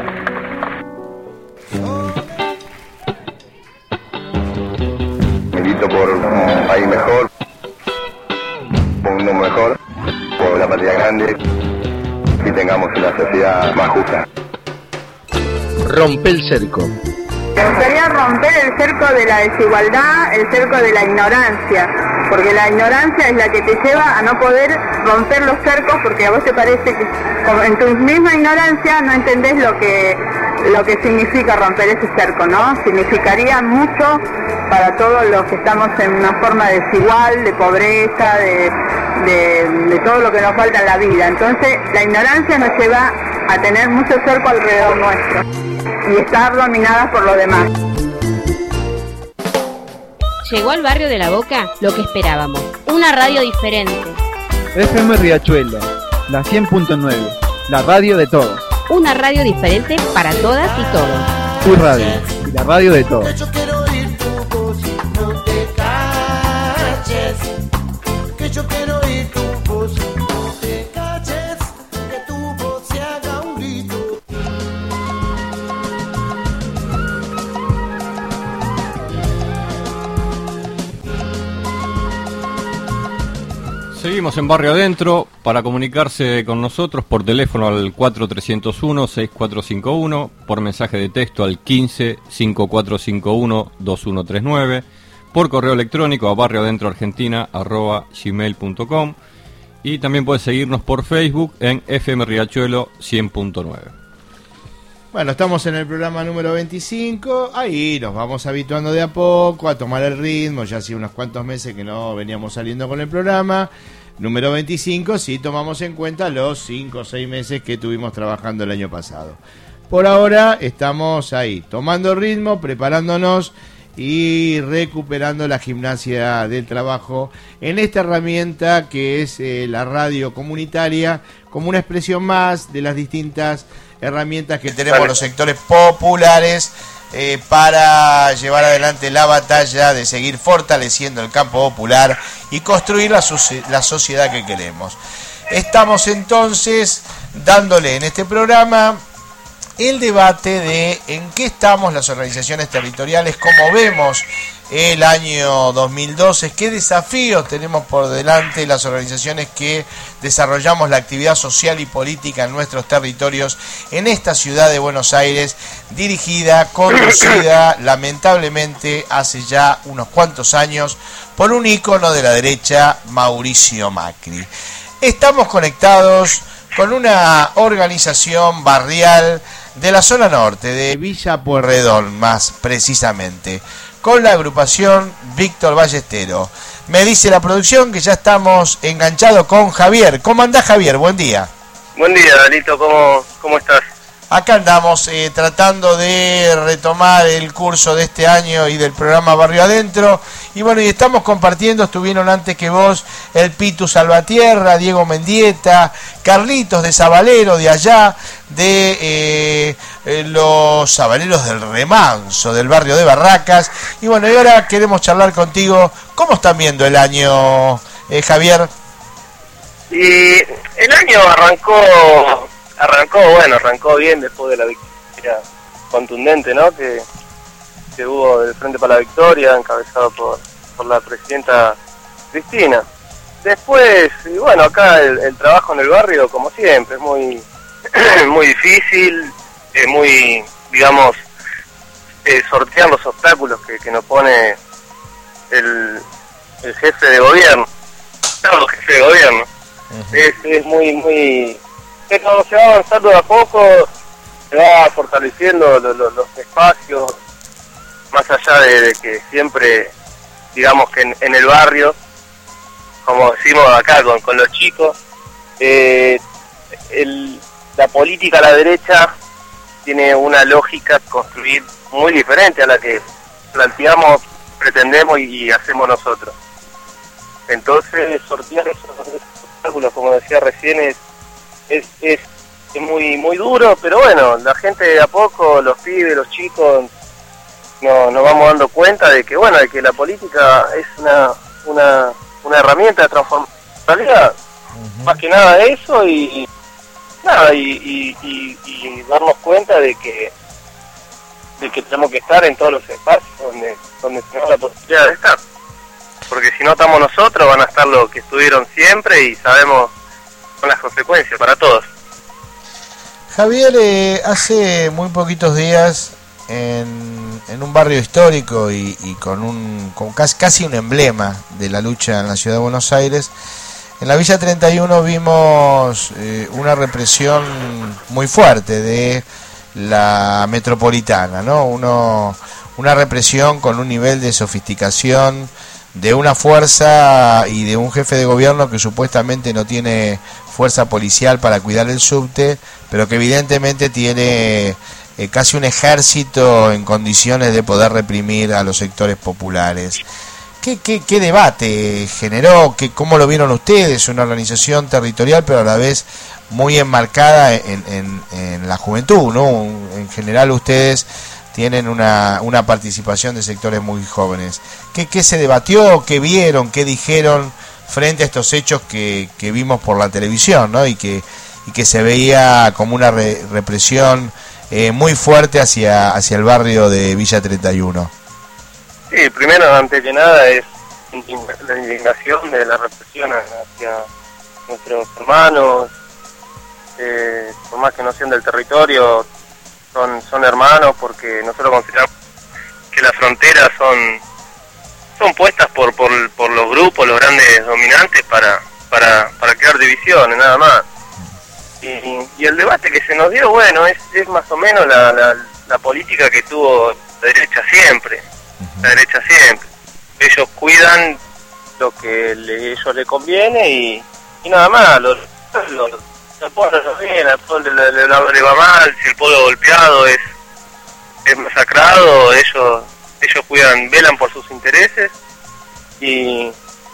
Milito por un país mejor, por un mundo mejor, por la patria grande y tengamos una sociedad más justa. Rompe el cerco. Me gustaría romper el cerco de la desigualdad, el cerco de la ignorancia, porque la ignorancia es la que te lleva a no poder romper los cercos, porque a vos te parece que como en tu misma ignorancia no entendés lo que significa romper ese cerco, ¿no? Significaría mucho para todos los que estamos en una forma desigual, de pobreza, de todo lo que nos falta en la vida. Entonces la ignorancia nos lleva a tener mucho cerco alrededor nuestro y estar dominadas por lo demás. Llegó al barrio de La Boca lo que esperábamos, una radio diferente. FM Riachuelo, la 100.9, la radio de todos. Una radio diferente para todas y todos. Tu radio, la radio de todos. Yo quiero oír tu voz, no te caches. Que yo quiero oír tu voz, no te caches. Que tu voz se haga un grito. Seguimos en Barrio Adentro. Para comunicarse con nosotros por teléfono al 4301-6451, por mensaje de texto al 15-5451-2139, por correo electrónico a barrioadentroargentina@gmail.com, y también puede seguirnos por Facebook en FM Riachuelo 100.9. Bueno, estamos en el programa número 25, ahí nos vamos habituando de a poco a tomar el ritmo, ya hace unos cuantos meses que no veníamos saliendo con el programa. Número 25, si tomamos en cuenta los 5 o 6 meses que estuvimos trabajando el año pasado. Por ahora estamos ahí, tomando ritmo, preparándonos y recuperando la gimnasia del trabajo en esta herramienta que es la radio comunitaria, como una expresión más de las distintas herramientas que tenemos los sectores populares para llevar adelante la batalla de seguir fortaleciendo el campo popular y construir la sociedad que queremos. Estamos entonces dándole en este programa el debate de en qué estamos las organizaciones territoriales, cómo vemos el año 2012, qué desafíos tenemos por delante las organizaciones que desarrollamos la actividad social y política en nuestros territorios, en esta ciudad de Buenos Aires, dirigida, conducida, lamentablemente, hace ya unos cuantos años, por un ícono de la derecha, Mauricio Macri. Estamos conectados con una organización barrial de la zona norte, de Villa Pueyrredón más precisamente, con la agrupación Víctor Ballestero. Me dice la producción que ya estamos enganchados con Javier. ¿Cómo andás, Javier? Buen día. Buen día, Danito. ¿Cómo estás? Acá andamos tratando de retomar el curso de este año y del programa Barrio Adentro. Y bueno, y estamos compartiendo, estuvieron antes que vos el Pitu Salvatierra, Diego Mendieta, Carlitos de Sabalero de allá, de los Sabaleros del Remanso, del barrio de Barracas. Y bueno, y ahora queremos charlar contigo. ¿Cómo están viendo el año, Javier? Y el año arrancó bien después de la victoria contundente, ¿no? que hubo del Frente para la Victoria, encabezado por la presidenta Cristina. Después, y bueno, acá el trabajo en el barrio, como siempre, es muy muy difícil, muy, digamos, sortear los obstáculos que nos pone el jefe de gobierno. No, el jefe de gobierno. Es muy... Pero se va avanzando de a poco, se va fortaleciendo los espacios, más allá de que siempre, digamos que en el barrio, como decimos acá con los chicos, la política a la derecha tiene una lógica construir muy diferente a la que planteamos, pretendemos y hacemos nosotros. Entonces, sortear esos obstáculos, como decía recién, es muy duro, pero bueno, la gente de a poco, los pibes, los chicos, nos vamos dando cuenta de que bueno, de que la política es una herramienta de transformación, más que nada eso, y nada, y darnos cuenta de que tenemos que estar en todos los espacios donde tenemos la posibilidad de estar. Porque si no estamos nosotros, van a estar los que estuvieron siempre y sabemos con las consecuencias para todos. Javier, hace muy poquitos días en un barrio histórico y con casi un emblema de la lucha en la ciudad de Buenos Aires, en la Villa 31 vimos una represión muy fuerte de la metropolitana, ¿no? Una represión con un nivel de sofisticación de una fuerza y de un jefe de gobierno que supuestamente no tiene fuerza policial para cuidar el subte, pero que evidentemente tiene casi un ejército en condiciones de poder reprimir a los sectores populares. ¿Qué debate generó? ¿Cómo lo vieron ustedes? Una organización territorial, pero a la vez muy enmarcada en la juventud, ¿no? En general ustedes tienen una participación de sectores muy jóvenes. ¿Qué se debatió? ¿Qué vieron? ¿Qué dijeron frente a estos hechos que vimos por la televisión, ¿no? Y que se veía como una represión muy fuerte hacia el barrio de Villa 31? Sí, primero, antes que nada, es la indignación de la represión hacia nuestros hermanos, por más que no sean del territorio, son hermanos, porque nosotros consideramos que las fronteras son puestas por los grupos, los grandes dominantes, para crear divisiones, nada más. Y el debate que se nos dio, bueno, es más o menos la política que tuvo la derecha siempre. La derecha siempre. Ellos cuidan lo que ellos les conviene y nada más. El pueblo no viene, al pueblo le va mal, si el pueblo golpeado es masacrado, ellos cuidan, velan por sus intereses y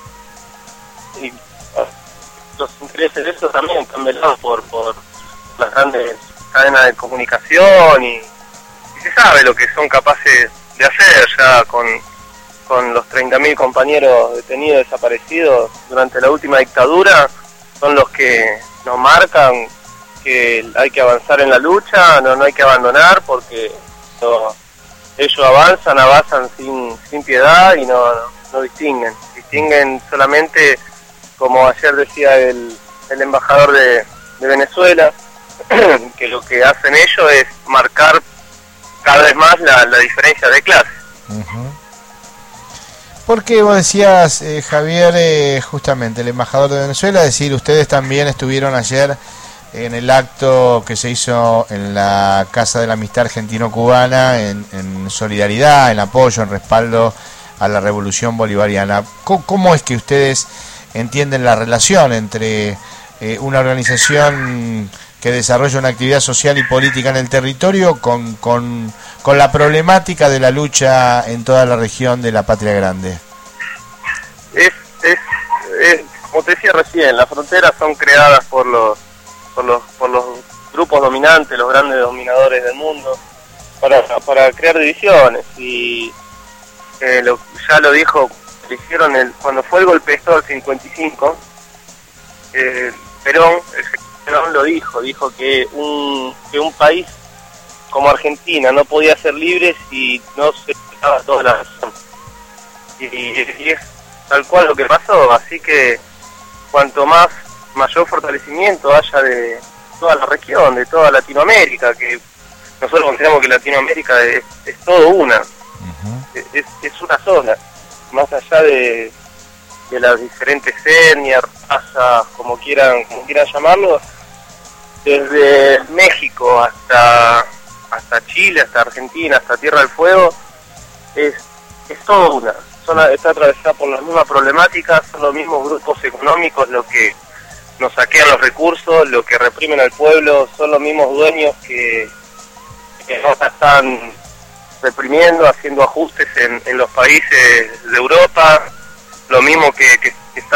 los intereses de estos también están velados por las grandes cadenas de comunicación y se sabe lo que son capaces de hacer ya con los 30.000 compañeros detenidos desaparecidos durante la última dictadura. Son los que nos marcan que hay que avanzar en la lucha, no hay que abandonar, porque ellos avanzan sin piedad y no distinguen solamente, como ayer decía el embajador de Venezuela, que lo que hacen ellos es marcar cada vez más la diferencia de clase. Porque vos decías, Javier, justamente el embajador de Venezuela, decir, ustedes también estuvieron ayer en el acto que se hizo en la Casa de la Amistad Argentino-Cubana en solidaridad, en apoyo, en respaldo a la Revolución Bolivariana. ¿Cómo es que ustedes entienden la relación entre una organización que desarrolla una actividad social y política en el territorio con la problemática de la lucha en toda la región de la Patria Grande? Es como te decía recién, las fronteras son creadas por los grupos dominantes, los grandes dominadores del mundo, para crear divisiones. Y ya lo dijo, cuando fue el golpe de Estado del 55, Perón lo dijo que un país como Argentina no podía ser libre si no se respetaba toda la nación. Y es tal cual lo que pasó, así que cuanto mayor fortalecimiento haya de toda la región, de toda Latinoamérica, que nosotros consideramos que Latinoamérica es todo una, es una sola, más allá de las diferentes etnias, razas, como quieran llamarlo, desde México hasta Chile, hasta Argentina, hasta Tierra del Fuego, es todo una. Está atravesada por las mismas problemáticas, son los mismos grupos económicos los que nos saquean los recursos, los que reprimen al pueblo, son los mismos dueños que nos están reprimiendo, haciendo ajustes en los países de Europa, lo mismo que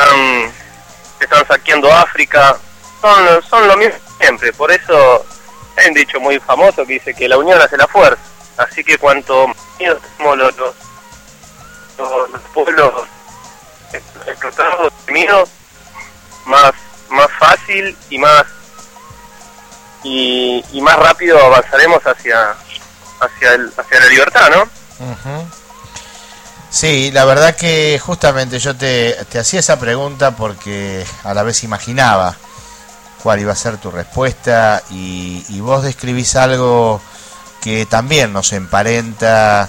están saqueando África, son lo mismo siempre. Por eso hay un dicho muy famoso que dice que la unión hace la fuerza, así que cuanto más tenemos los pueblos explotados, oprimidos, más fácil y más y más rápido avanzaremos hacia la libertad, ¿no? Ujú. Sí, la verdad que justamente yo te hacía esa pregunta porque a la vez imaginaba cuál iba a ser tu respuesta y vos describís algo que también nos emparenta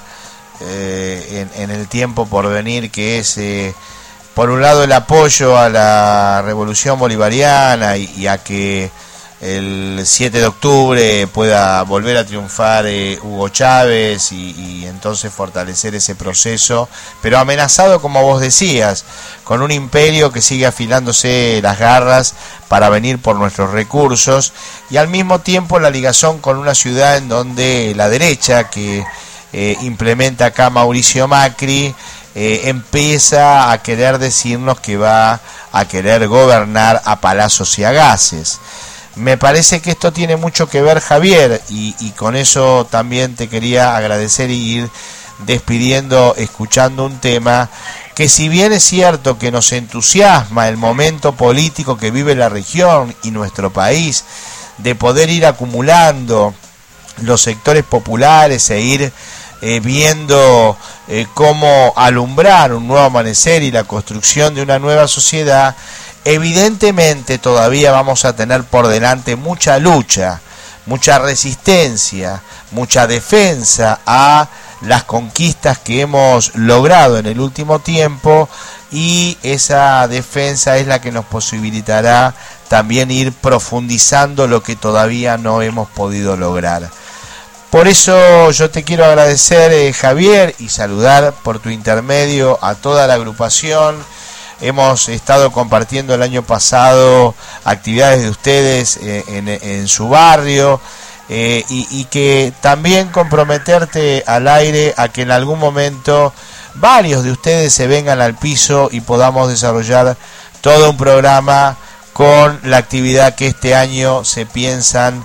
en el tiempo por venir, que es por un lado el apoyo a la revolución bolivariana y a que el 7 de octubre pueda volver a triunfar Hugo Chávez y entonces fortalecer ese proceso, pero amenazado, como vos decías, con un imperio que sigue afilándose las garras para venir por nuestros recursos, y al mismo tiempo la ligación con una ciudad en donde la derecha que implementa acá Mauricio Macri empieza a querer decirnos que va a querer gobernar a palazos y a gases. Me parece que esto tiene mucho que ver, Javier, y con eso también te quería agradecer y ir despidiendo escuchando un tema que, si bien es cierto que nos entusiasma el momento político que vive la región y nuestro país, de poder ir acumulando los sectores populares e ir viendo cómo alumbrar un nuevo amanecer y la construcción de una nueva sociedad, evidentemente todavía vamos a tener por delante mucha lucha, mucha resistencia, mucha defensa a las conquistas que hemos logrado en el último tiempo, y esa defensa es la que nos posibilitará también ir profundizando lo que todavía no hemos podido lograr. Por eso yo te quiero agradecer, Javier, y saludar por tu intermedio a toda la agrupación. Hemos estado compartiendo el año pasado actividades de ustedes en su barrio, y que también comprometerte al aire a que en algún momento varios de ustedes se vengan al piso y podamos desarrollar todo un programa con la actividad que este año se piensan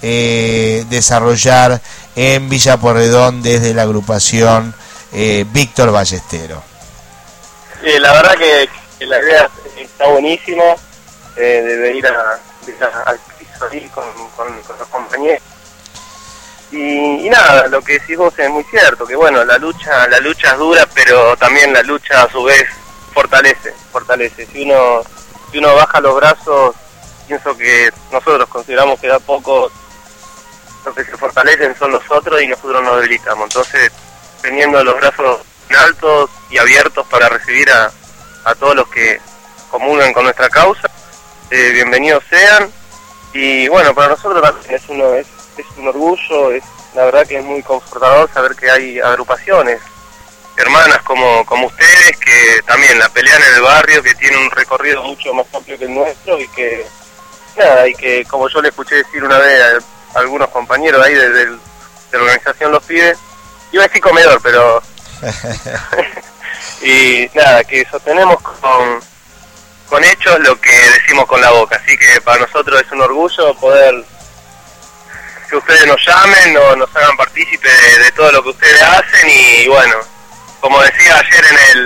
desarrollar en Villa Porredón desde la agrupación Víctor Ballestero. La verdad que la idea está buenísima, de venir al piso ahí con los compañeros. Y nada, lo que decís vos es muy cierto, que bueno, la lucha es dura, pero también la lucha a su vez fortalece. Si uno baja los brazos, pienso que nosotros consideramos que da poco, lo que se fortalecen son los otros y nosotros nos debilitamos. Entonces, teniendo los brazos altos y abiertos para recibir a todos los que comulgan con nuestra causa, bienvenidos sean. Y bueno, para nosotros también es un orgullo, la verdad que es muy confortador saber que hay agrupaciones hermanas como ustedes, que también la pelean en el barrio, que tienen un recorrido mucho más amplio que el nuestro, y que como yo le escuché decir una vez a algunos compañeros ahí de la organización Los Pibes, iba a decir comedor, pero y nada, que sostenemos con hechos lo que decimos con la boca, así que para nosotros es un orgullo poder que ustedes nos llamen, nos hagan partícipe de todo lo que ustedes hacen. Y bueno, como decía ayer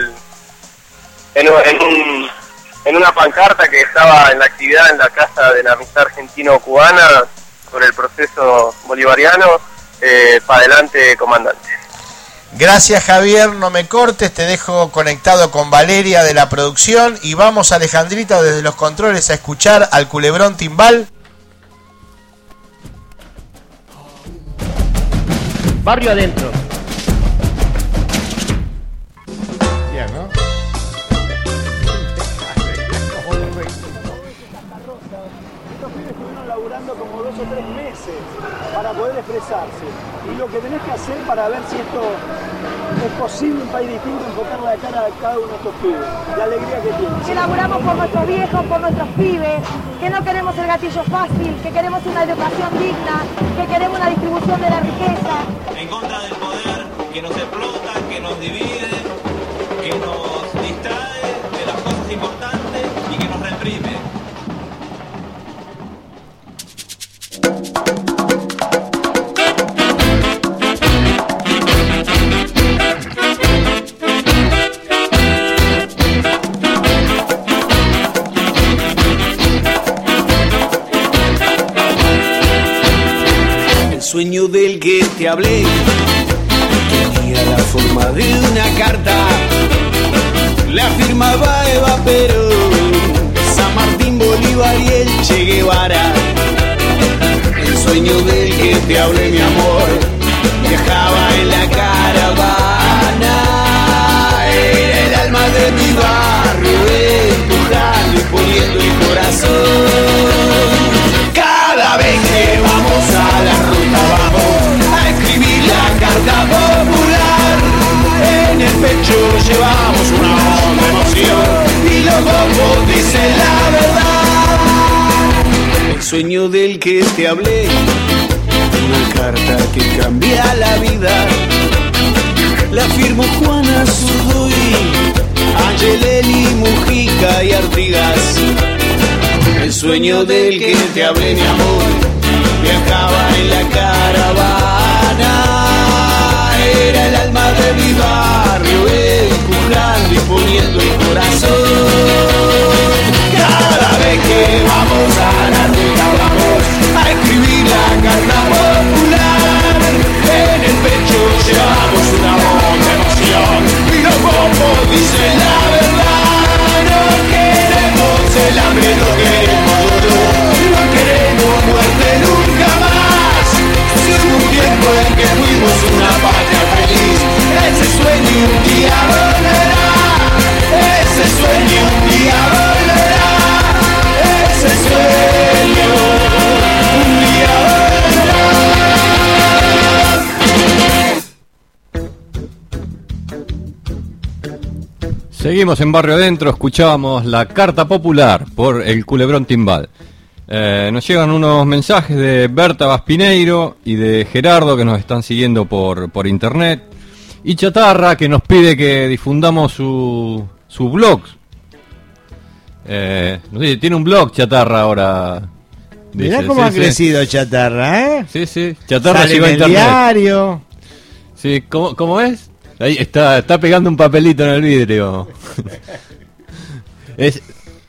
en una pancarta que estaba en la actividad en la Casa de la Amistad Argentino-Cubana sobre el proceso bolivariano, para adelante, comandante. Gracias, Javier, no me cortes, te dejo conectado con Valeria de la producción y vamos, Alejandrita, desde los controles a escuchar al Culebrón Timbal. Barrio adentro. Bien, ¿no? Estos pibes estuvieron laburando como 2 o 3 meses para poder expresarse. Y lo que tenés que hacer para ver si esto es posible, un país distinto, enfocar la cara a cada uno de estos pibes. La alegría que tienen. Que laburamos por nuestros viejos, por nuestros pibes, que no queremos el gatillo fácil, que queremos una educación digna, que queremos una distribución de la riqueza. En contra del poder que nos explota, que nos divide, que nos distrae de las cosas importantes y que nos reprime. sueño del que te hablé tenía la forma de una carta, la firmaba Eva Perón, San Martín, Bolívar y el Che Guevara. El sueño del que te hablé, mi amor, viajaba en la caravana, era el alma de mi barrio, empujando y poniendo el corazón. Cada vez que vamos a la ruta vamos a escribir la carta popular, en el pecho llevamos una honda emoción y los bombos dicen la verdad. El sueño del que te hablé, una carta que cambia la vida, la firmó Juana Zurduy, Angelelli, Mujica y Artigas. El sueño del que te hablé, mi amor, viajaba en la caravana, era el alma de mi barrio, empujando y poniendo el corazón. Cada vez que vamos a la ruta vamos a escribir la carta popular, en el pecho llevamos una honda emoción y los bombos dicen la verdad. No queremos el hambre, no queremos dolor, no queremos muerte nunca más. Si hubo un tiempo en que fuimos una patria feliz, ese sueño un día volverá, ese sueño un día volverá, ese sueño un día volverá. Seguimos en Barrio Adentro, escuchábamos la Carta Popular por el Culebrón Timbal. Nos llegan unos mensajes de Berta Baspineiro y de Gerardo que nos están siguiendo por internet, y Chatarra que nos pide que difundamos su blog. No sé, tiene un blog Chatarra ahora. Mirá dice. cómo Sí, ha sí. crecido Chatarra, ¿eh? Sí, sí. Chatarra Sale llegó a en el internet. diario. Sí, ¿cómo es? Ahí está pegando un papelito en el vidrio. Es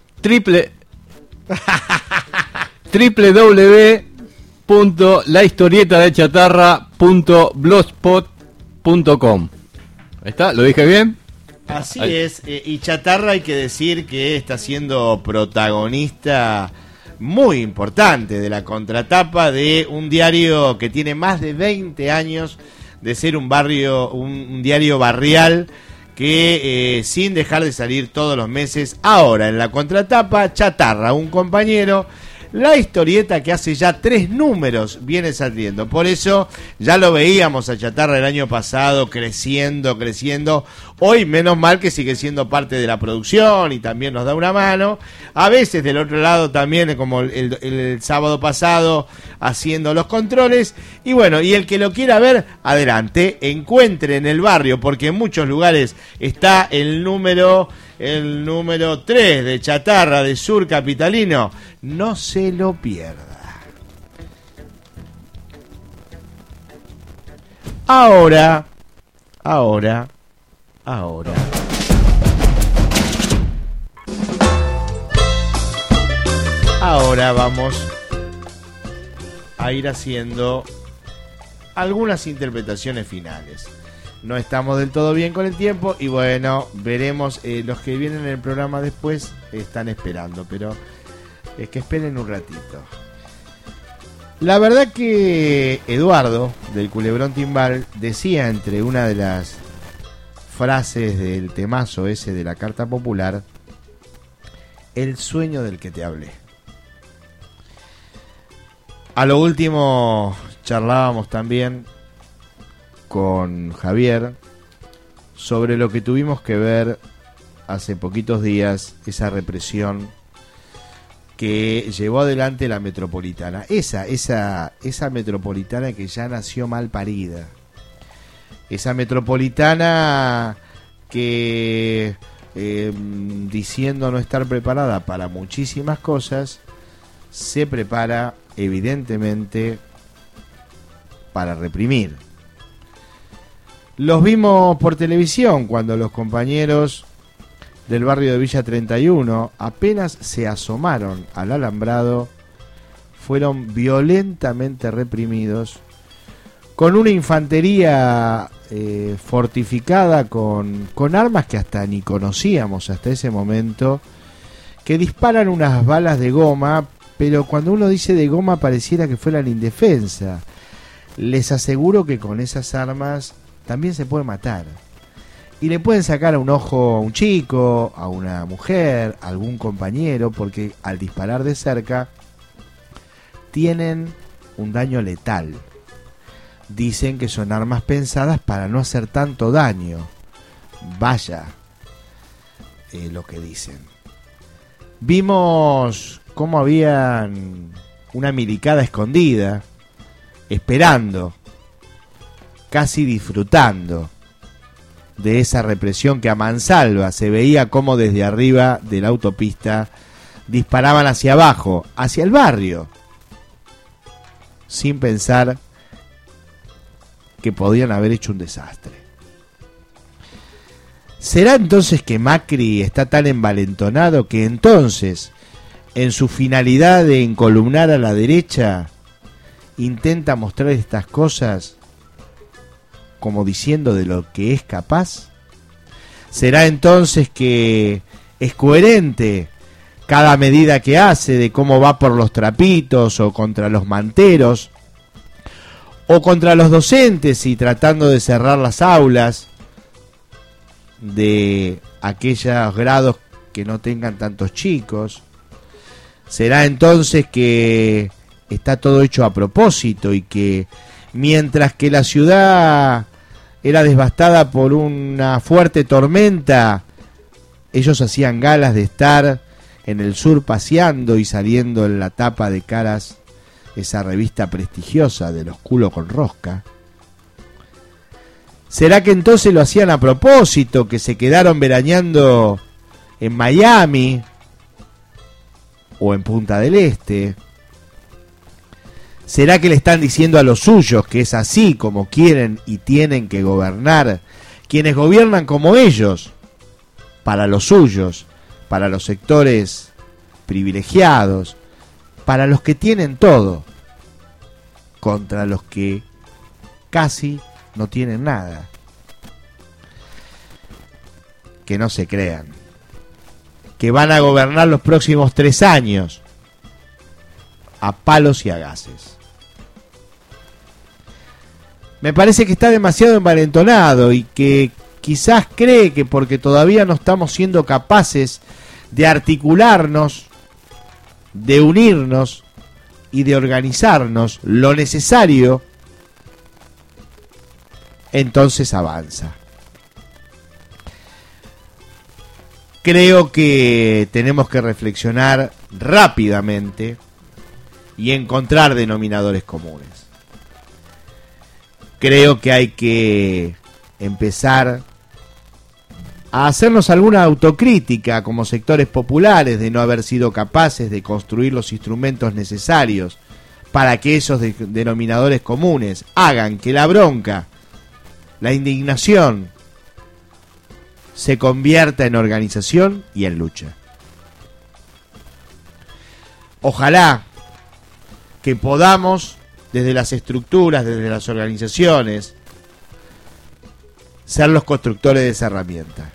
www.lahistorietadechatarra.blogspot.com. ¿Ahí está? ¿Lo dije bien? Así Ahí. es, y Chatarra hay que decir que está siendo protagonista muy importante de la contratapa de un diario que tiene más de 20 años de ser un diario barrial que sin dejar de salir todos los meses. Ahora en la contratapa, Chatarra, un compañero, la historieta que hace ya 3 números viene saliendo. Por eso ya lo veíamos a Chatarra el año pasado creciendo. Hoy menos mal que sigue siendo parte de la producción y también nos da una mano. A veces del otro lado también, como el sábado pasado, haciendo los controles. Y bueno, y el que lo quiera ver, adelante, encuentre en el barrio, porque en muchos lugares está el número 3 de Chatarra de Sur Capitalino. No se lo pierda. Ahora vamos a ir haciendo algunas interpretaciones finales. No estamos del todo bien con el tiempo y bueno, veremos. Los que vienen en el programa después están esperando, pero es que esperen un ratito. La verdad que Eduardo del Culebrón Timbal decía entre una de las frases del temazo ese de la Carta Popular, el sueño del que te hablé. A lo último charlábamos también con Javier sobre lo que tuvimos que ver hace poquitos días, esa represión que llevó adelante la Metropolitana. Esa Metropolitana que ya nació mal parida. Esa Metropolitana que diciendo no estar preparada para muchísimas cosas, se prepara evidentemente para reprimir. Los vimos por televisión cuando los compañeros del barrio de Villa 31 apenas se asomaron al alambrado, fueron violentamente reprimidos con una infantería fortificada con armas que hasta ni conocíamos hasta ese momento, que disparan unas balas de goma, pero cuando uno dice de goma pareciera que fueran indefensa. Les aseguro que con esas armas también se puede matar. Y le pueden sacar un ojo a un chico, a una mujer, a algún compañero, porque al disparar de cerca tienen un daño letal. Dicen que son armas pensadas para no hacer tanto daño. Vaya lo que dicen. Vimos cómo habían una milicada escondida, esperando, casi disfrutando de esa represión que a mansalva se veía como desde arriba de la autopista disparaban hacia abajo, hacia el barrio, sin pensar que podían haber hecho un desastre. ¿Será entonces que Macri está tan envalentonado que entonces, en su finalidad de encolumnar a la derecha, intenta mostrar estas cosas como diciendo de lo que es capaz? ¿Será entonces que es coherente cada medida que hace, de cómo va por los trapitos o contra los manteros o contra los docentes y tratando de cerrar las aulas de aquellos grados que no tengan tantos chicos? ¿Será entonces que está todo hecho a propósito y que mientras que la ciudad era devastada por una fuerte tormenta, ellos hacían galas de estar en el sur paseando y saliendo en la tapa de Caras, esa revista prestigiosa de los culos con rosca? ¿Será que entonces lo hacían a propósito, que se quedaron veraneando en Miami o en Punta del Este? ¿Será que le están diciendo a los suyos que es así como quieren y tienen que gobernar quienes gobiernan como ellos, para los suyos, para los sectores privilegiados, para los que tienen todo, contra los que casi no tienen nada? Que no se crean que van a gobernar los próximos 3 años a palos y a gases. Me parece que está demasiado envalentonado y que quizás cree que porque todavía no estamos siendo capaces de articularnos, de unirnos y de organizarnos lo necesario, entonces avanza. Creo que tenemos que reflexionar rápidamente y encontrar denominadores comunes. Creo que hay que empezar a hacernos alguna autocrítica como sectores populares de no haber sido capaces de construir los instrumentos necesarios para que esos denominadores comunes hagan que la bronca, la indignación, se convierta en organización y en lucha. Ojalá que podamos, desde las estructuras, desde las organizaciones, ser los constructores de esa herramienta.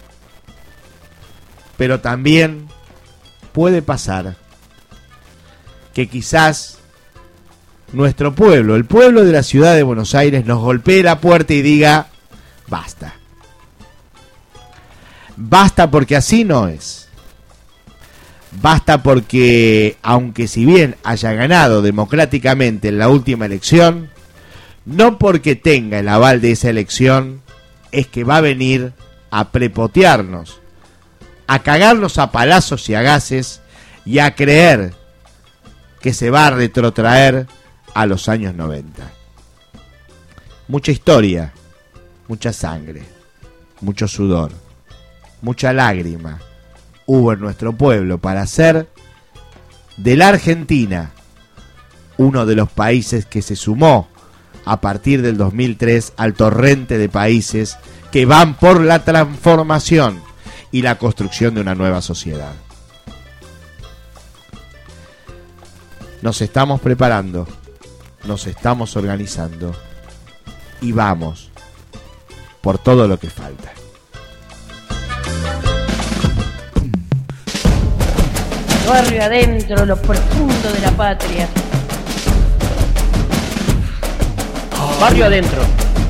Pero también puede pasar que quizás nuestro pueblo, el pueblo de la ciudad de Buenos Aires, nos golpee la puerta y diga: basta. Basta, porque así no es. Basta porque, aunque si bien haya ganado democráticamente en la última elección, no porque tenga el aval de esa elección, es que va a venir a prepotearnos, a cagarnos a palazos y a gases y a creer que se va a retrotraer a los años 90. Mucha historia, mucha sangre, mucho sudor, mucha lágrima hubo en nuestro pueblo para hacer de la Argentina uno de los países que se sumó a partir del 2003 al torrente de países que van por la transformación y la construcción de una nueva sociedad. Nos estamos preparando, nos estamos organizando y vamos por todo lo que falta. Barrio adentro, lo profundo de la patria. Barrio adentro.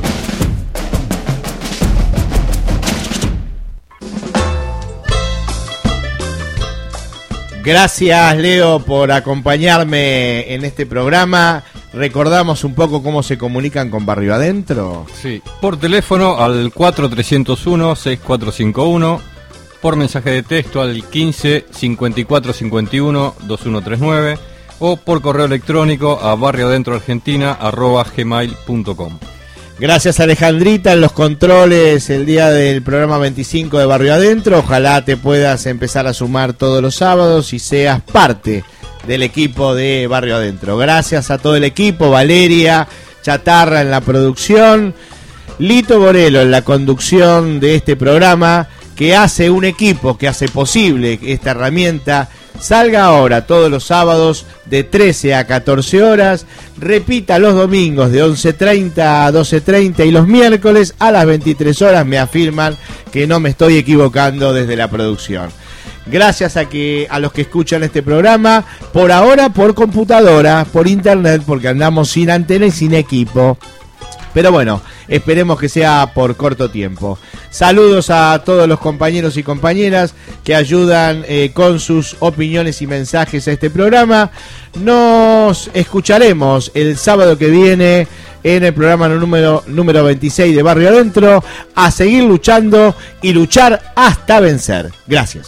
Gracias, Leo, por acompañarme en este programa. ¿Recordamos un poco cómo se comunican con Barrio Adentro? Sí, por teléfono al 4301-6451, por mensaje de texto al 15 54 51 2139 o por correo electrónico a barrioadentroargentina@gmail.com. Gracias, Alejandrita, en los controles el día del programa 25 de Barrio Adentro. Ojalá te puedas empezar a sumar todos los sábados y seas parte del equipo de Barrio Adentro. Gracias a todo el equipo, Valeria Chatarra en la producción, Lito Borelo en la conducción de este programa, que hace un equipo que hace posible que esta herramienta salga ahora todos los sábados de 13 a 14 horas, repita los domingos de 11:30 a 12:30 y los miércoles a las 23 horas. Me afirman que no me estoy equivocando desde la producción. Gracias a los que escuchan este programa, por ahora por computadora, por internet, porque andamos sin antena y sin equipo. Pero bueno, esperemos que sea por corto tiempo. Saludos a todos los compañeros y compañeras que ayudan con sus opiniones y mensajes a este programa. Nos escucharemos el sábado que viene en el programa número 26 de Barrio Adentro, a seguir luchando y luchar hasta vencer. Gracias.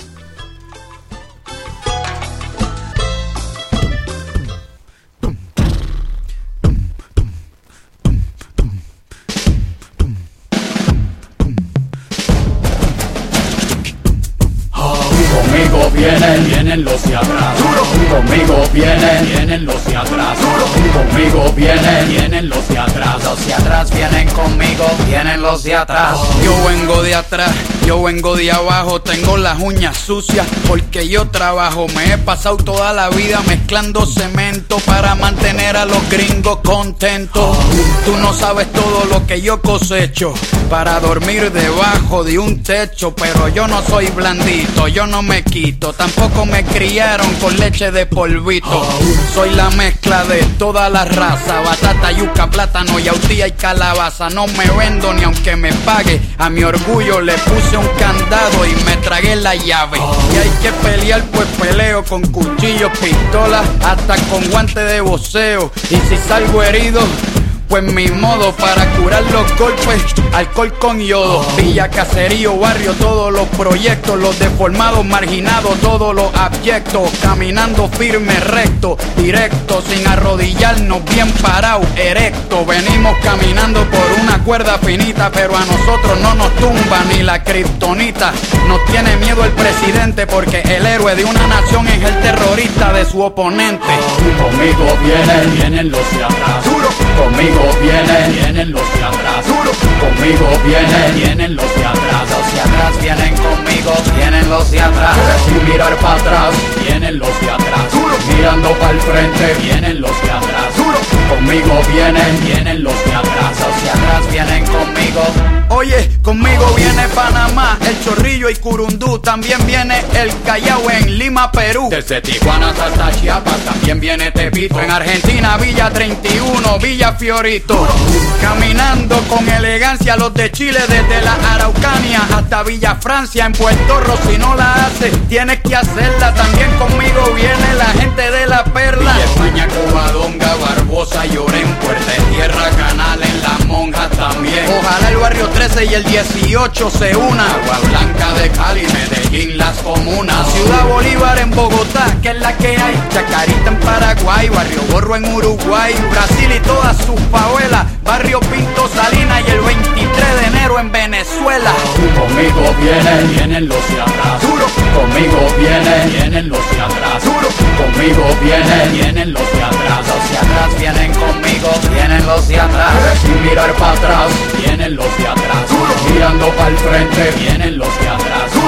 Vienen los de atrás, conmigo vienen los de atrás, conmigo vienen los de atrás vienen conmigo, vienen los de atrás. Yo vengo de atrás, yo vengo de abajo, tengo las uñas sucias porque yo trabajo. Me he pasado toda la vida mezclando cemento para mantener a los gringos contentos. Tú no sabes todo lo que yo cosecho para dormir debajo de un techo, pero yo no soy blandito, yo no me quito, tampoco me criaron con leche de polvito. Soy la mezcla de toda la raza, batata, yuca, plátano, yautía y calabaza. No me vendo ni aunque me pague, a mi orgullo le puse un candado y me tragué la llave. Y hay que pelear, pues peleo con cuchillos, pistolas, hasta con guantes de boxeo. Y si salgo herido, pues mi modo para curar los golpes, alcohol con yodo. Villa, caserío, barrio, todos los proyectos, los deformados, marginados, todos los abyectos. Caminando firme, recto, directo, sin arrodillarnos, bien parado, erecto. Venimos caminando por una cuerda finita, pero a nosotros no nos tumba ni la kriptonita. Nos tiene miedo el presidente porque el héroe de una nación es el terrorista de su oponente. Conmigo vienen los de atrás, conmigo vienen los de atrás, conmigo vienen los de atrás vienen conmigo, vienen los de atrás. Sin mirar para atrás, vienen los de atrás. Mirando para el frente, vienen los de atrás. Conmigo vienen los de atrás. Los de atrás vienen conmigo. Oye, conmigo viene Panamá, El Chorrillo y Curundú. También viene el Callao en Lima, Perú. Desde Tijuana hasta Chiapas también viene Tepito. En Argentina, Villa 31, Villa Fiorito. Caminando con elegancia los de Chile, desde la Araucanía hasta Villa Francia. En Puerto Rico, si no la haces, tienes que hacerla. También conmigo viene la gente de La Perla. Villa España, Covadonga, Barbosa, Llorén, Puerta de Tierra, Canal, en La Monja también. Ojalá el barrio 13 y el 18 se una. Agua Blanca de Cali, Medellín, las comunas. Ciudad Bolívar en Bogotá, que es la que hay. Chacarita en Paraguay, Barrio Borro en Uruguay, Brasil y todas sus favelas. Barrio Pinto, Salinas y el 23 de enero en Venezuela. Conmigo vienen los de atrás. Conmigo vienen los de atrás. Conmigo vienen los de atrás. Los de atrás vienen conmigo, vienen los de atrás. Sin mirar para atrás, vienen los de atrás. Mirando para el frente, vienen los de atrás.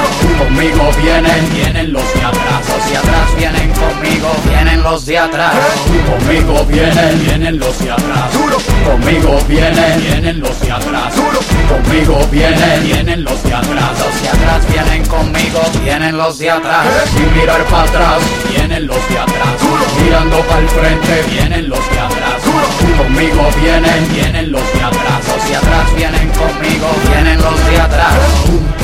Conmigo vienen los de atrás. Los de atrás vienen conmigo, vienen los de atrás. Conmigo vienen los de atrás. Conmigo vienen los de atrás. Conmigo vienen los de atrás. Los de atrás vienen conmigo, vienen los de atrás. Sin mirar para atrás, vienen los de atrás. Mirando para el frente, vienen los de atrás. Conmigo vienen los de atrás. Los de atrás vienen conmigo, vienen los de atrás.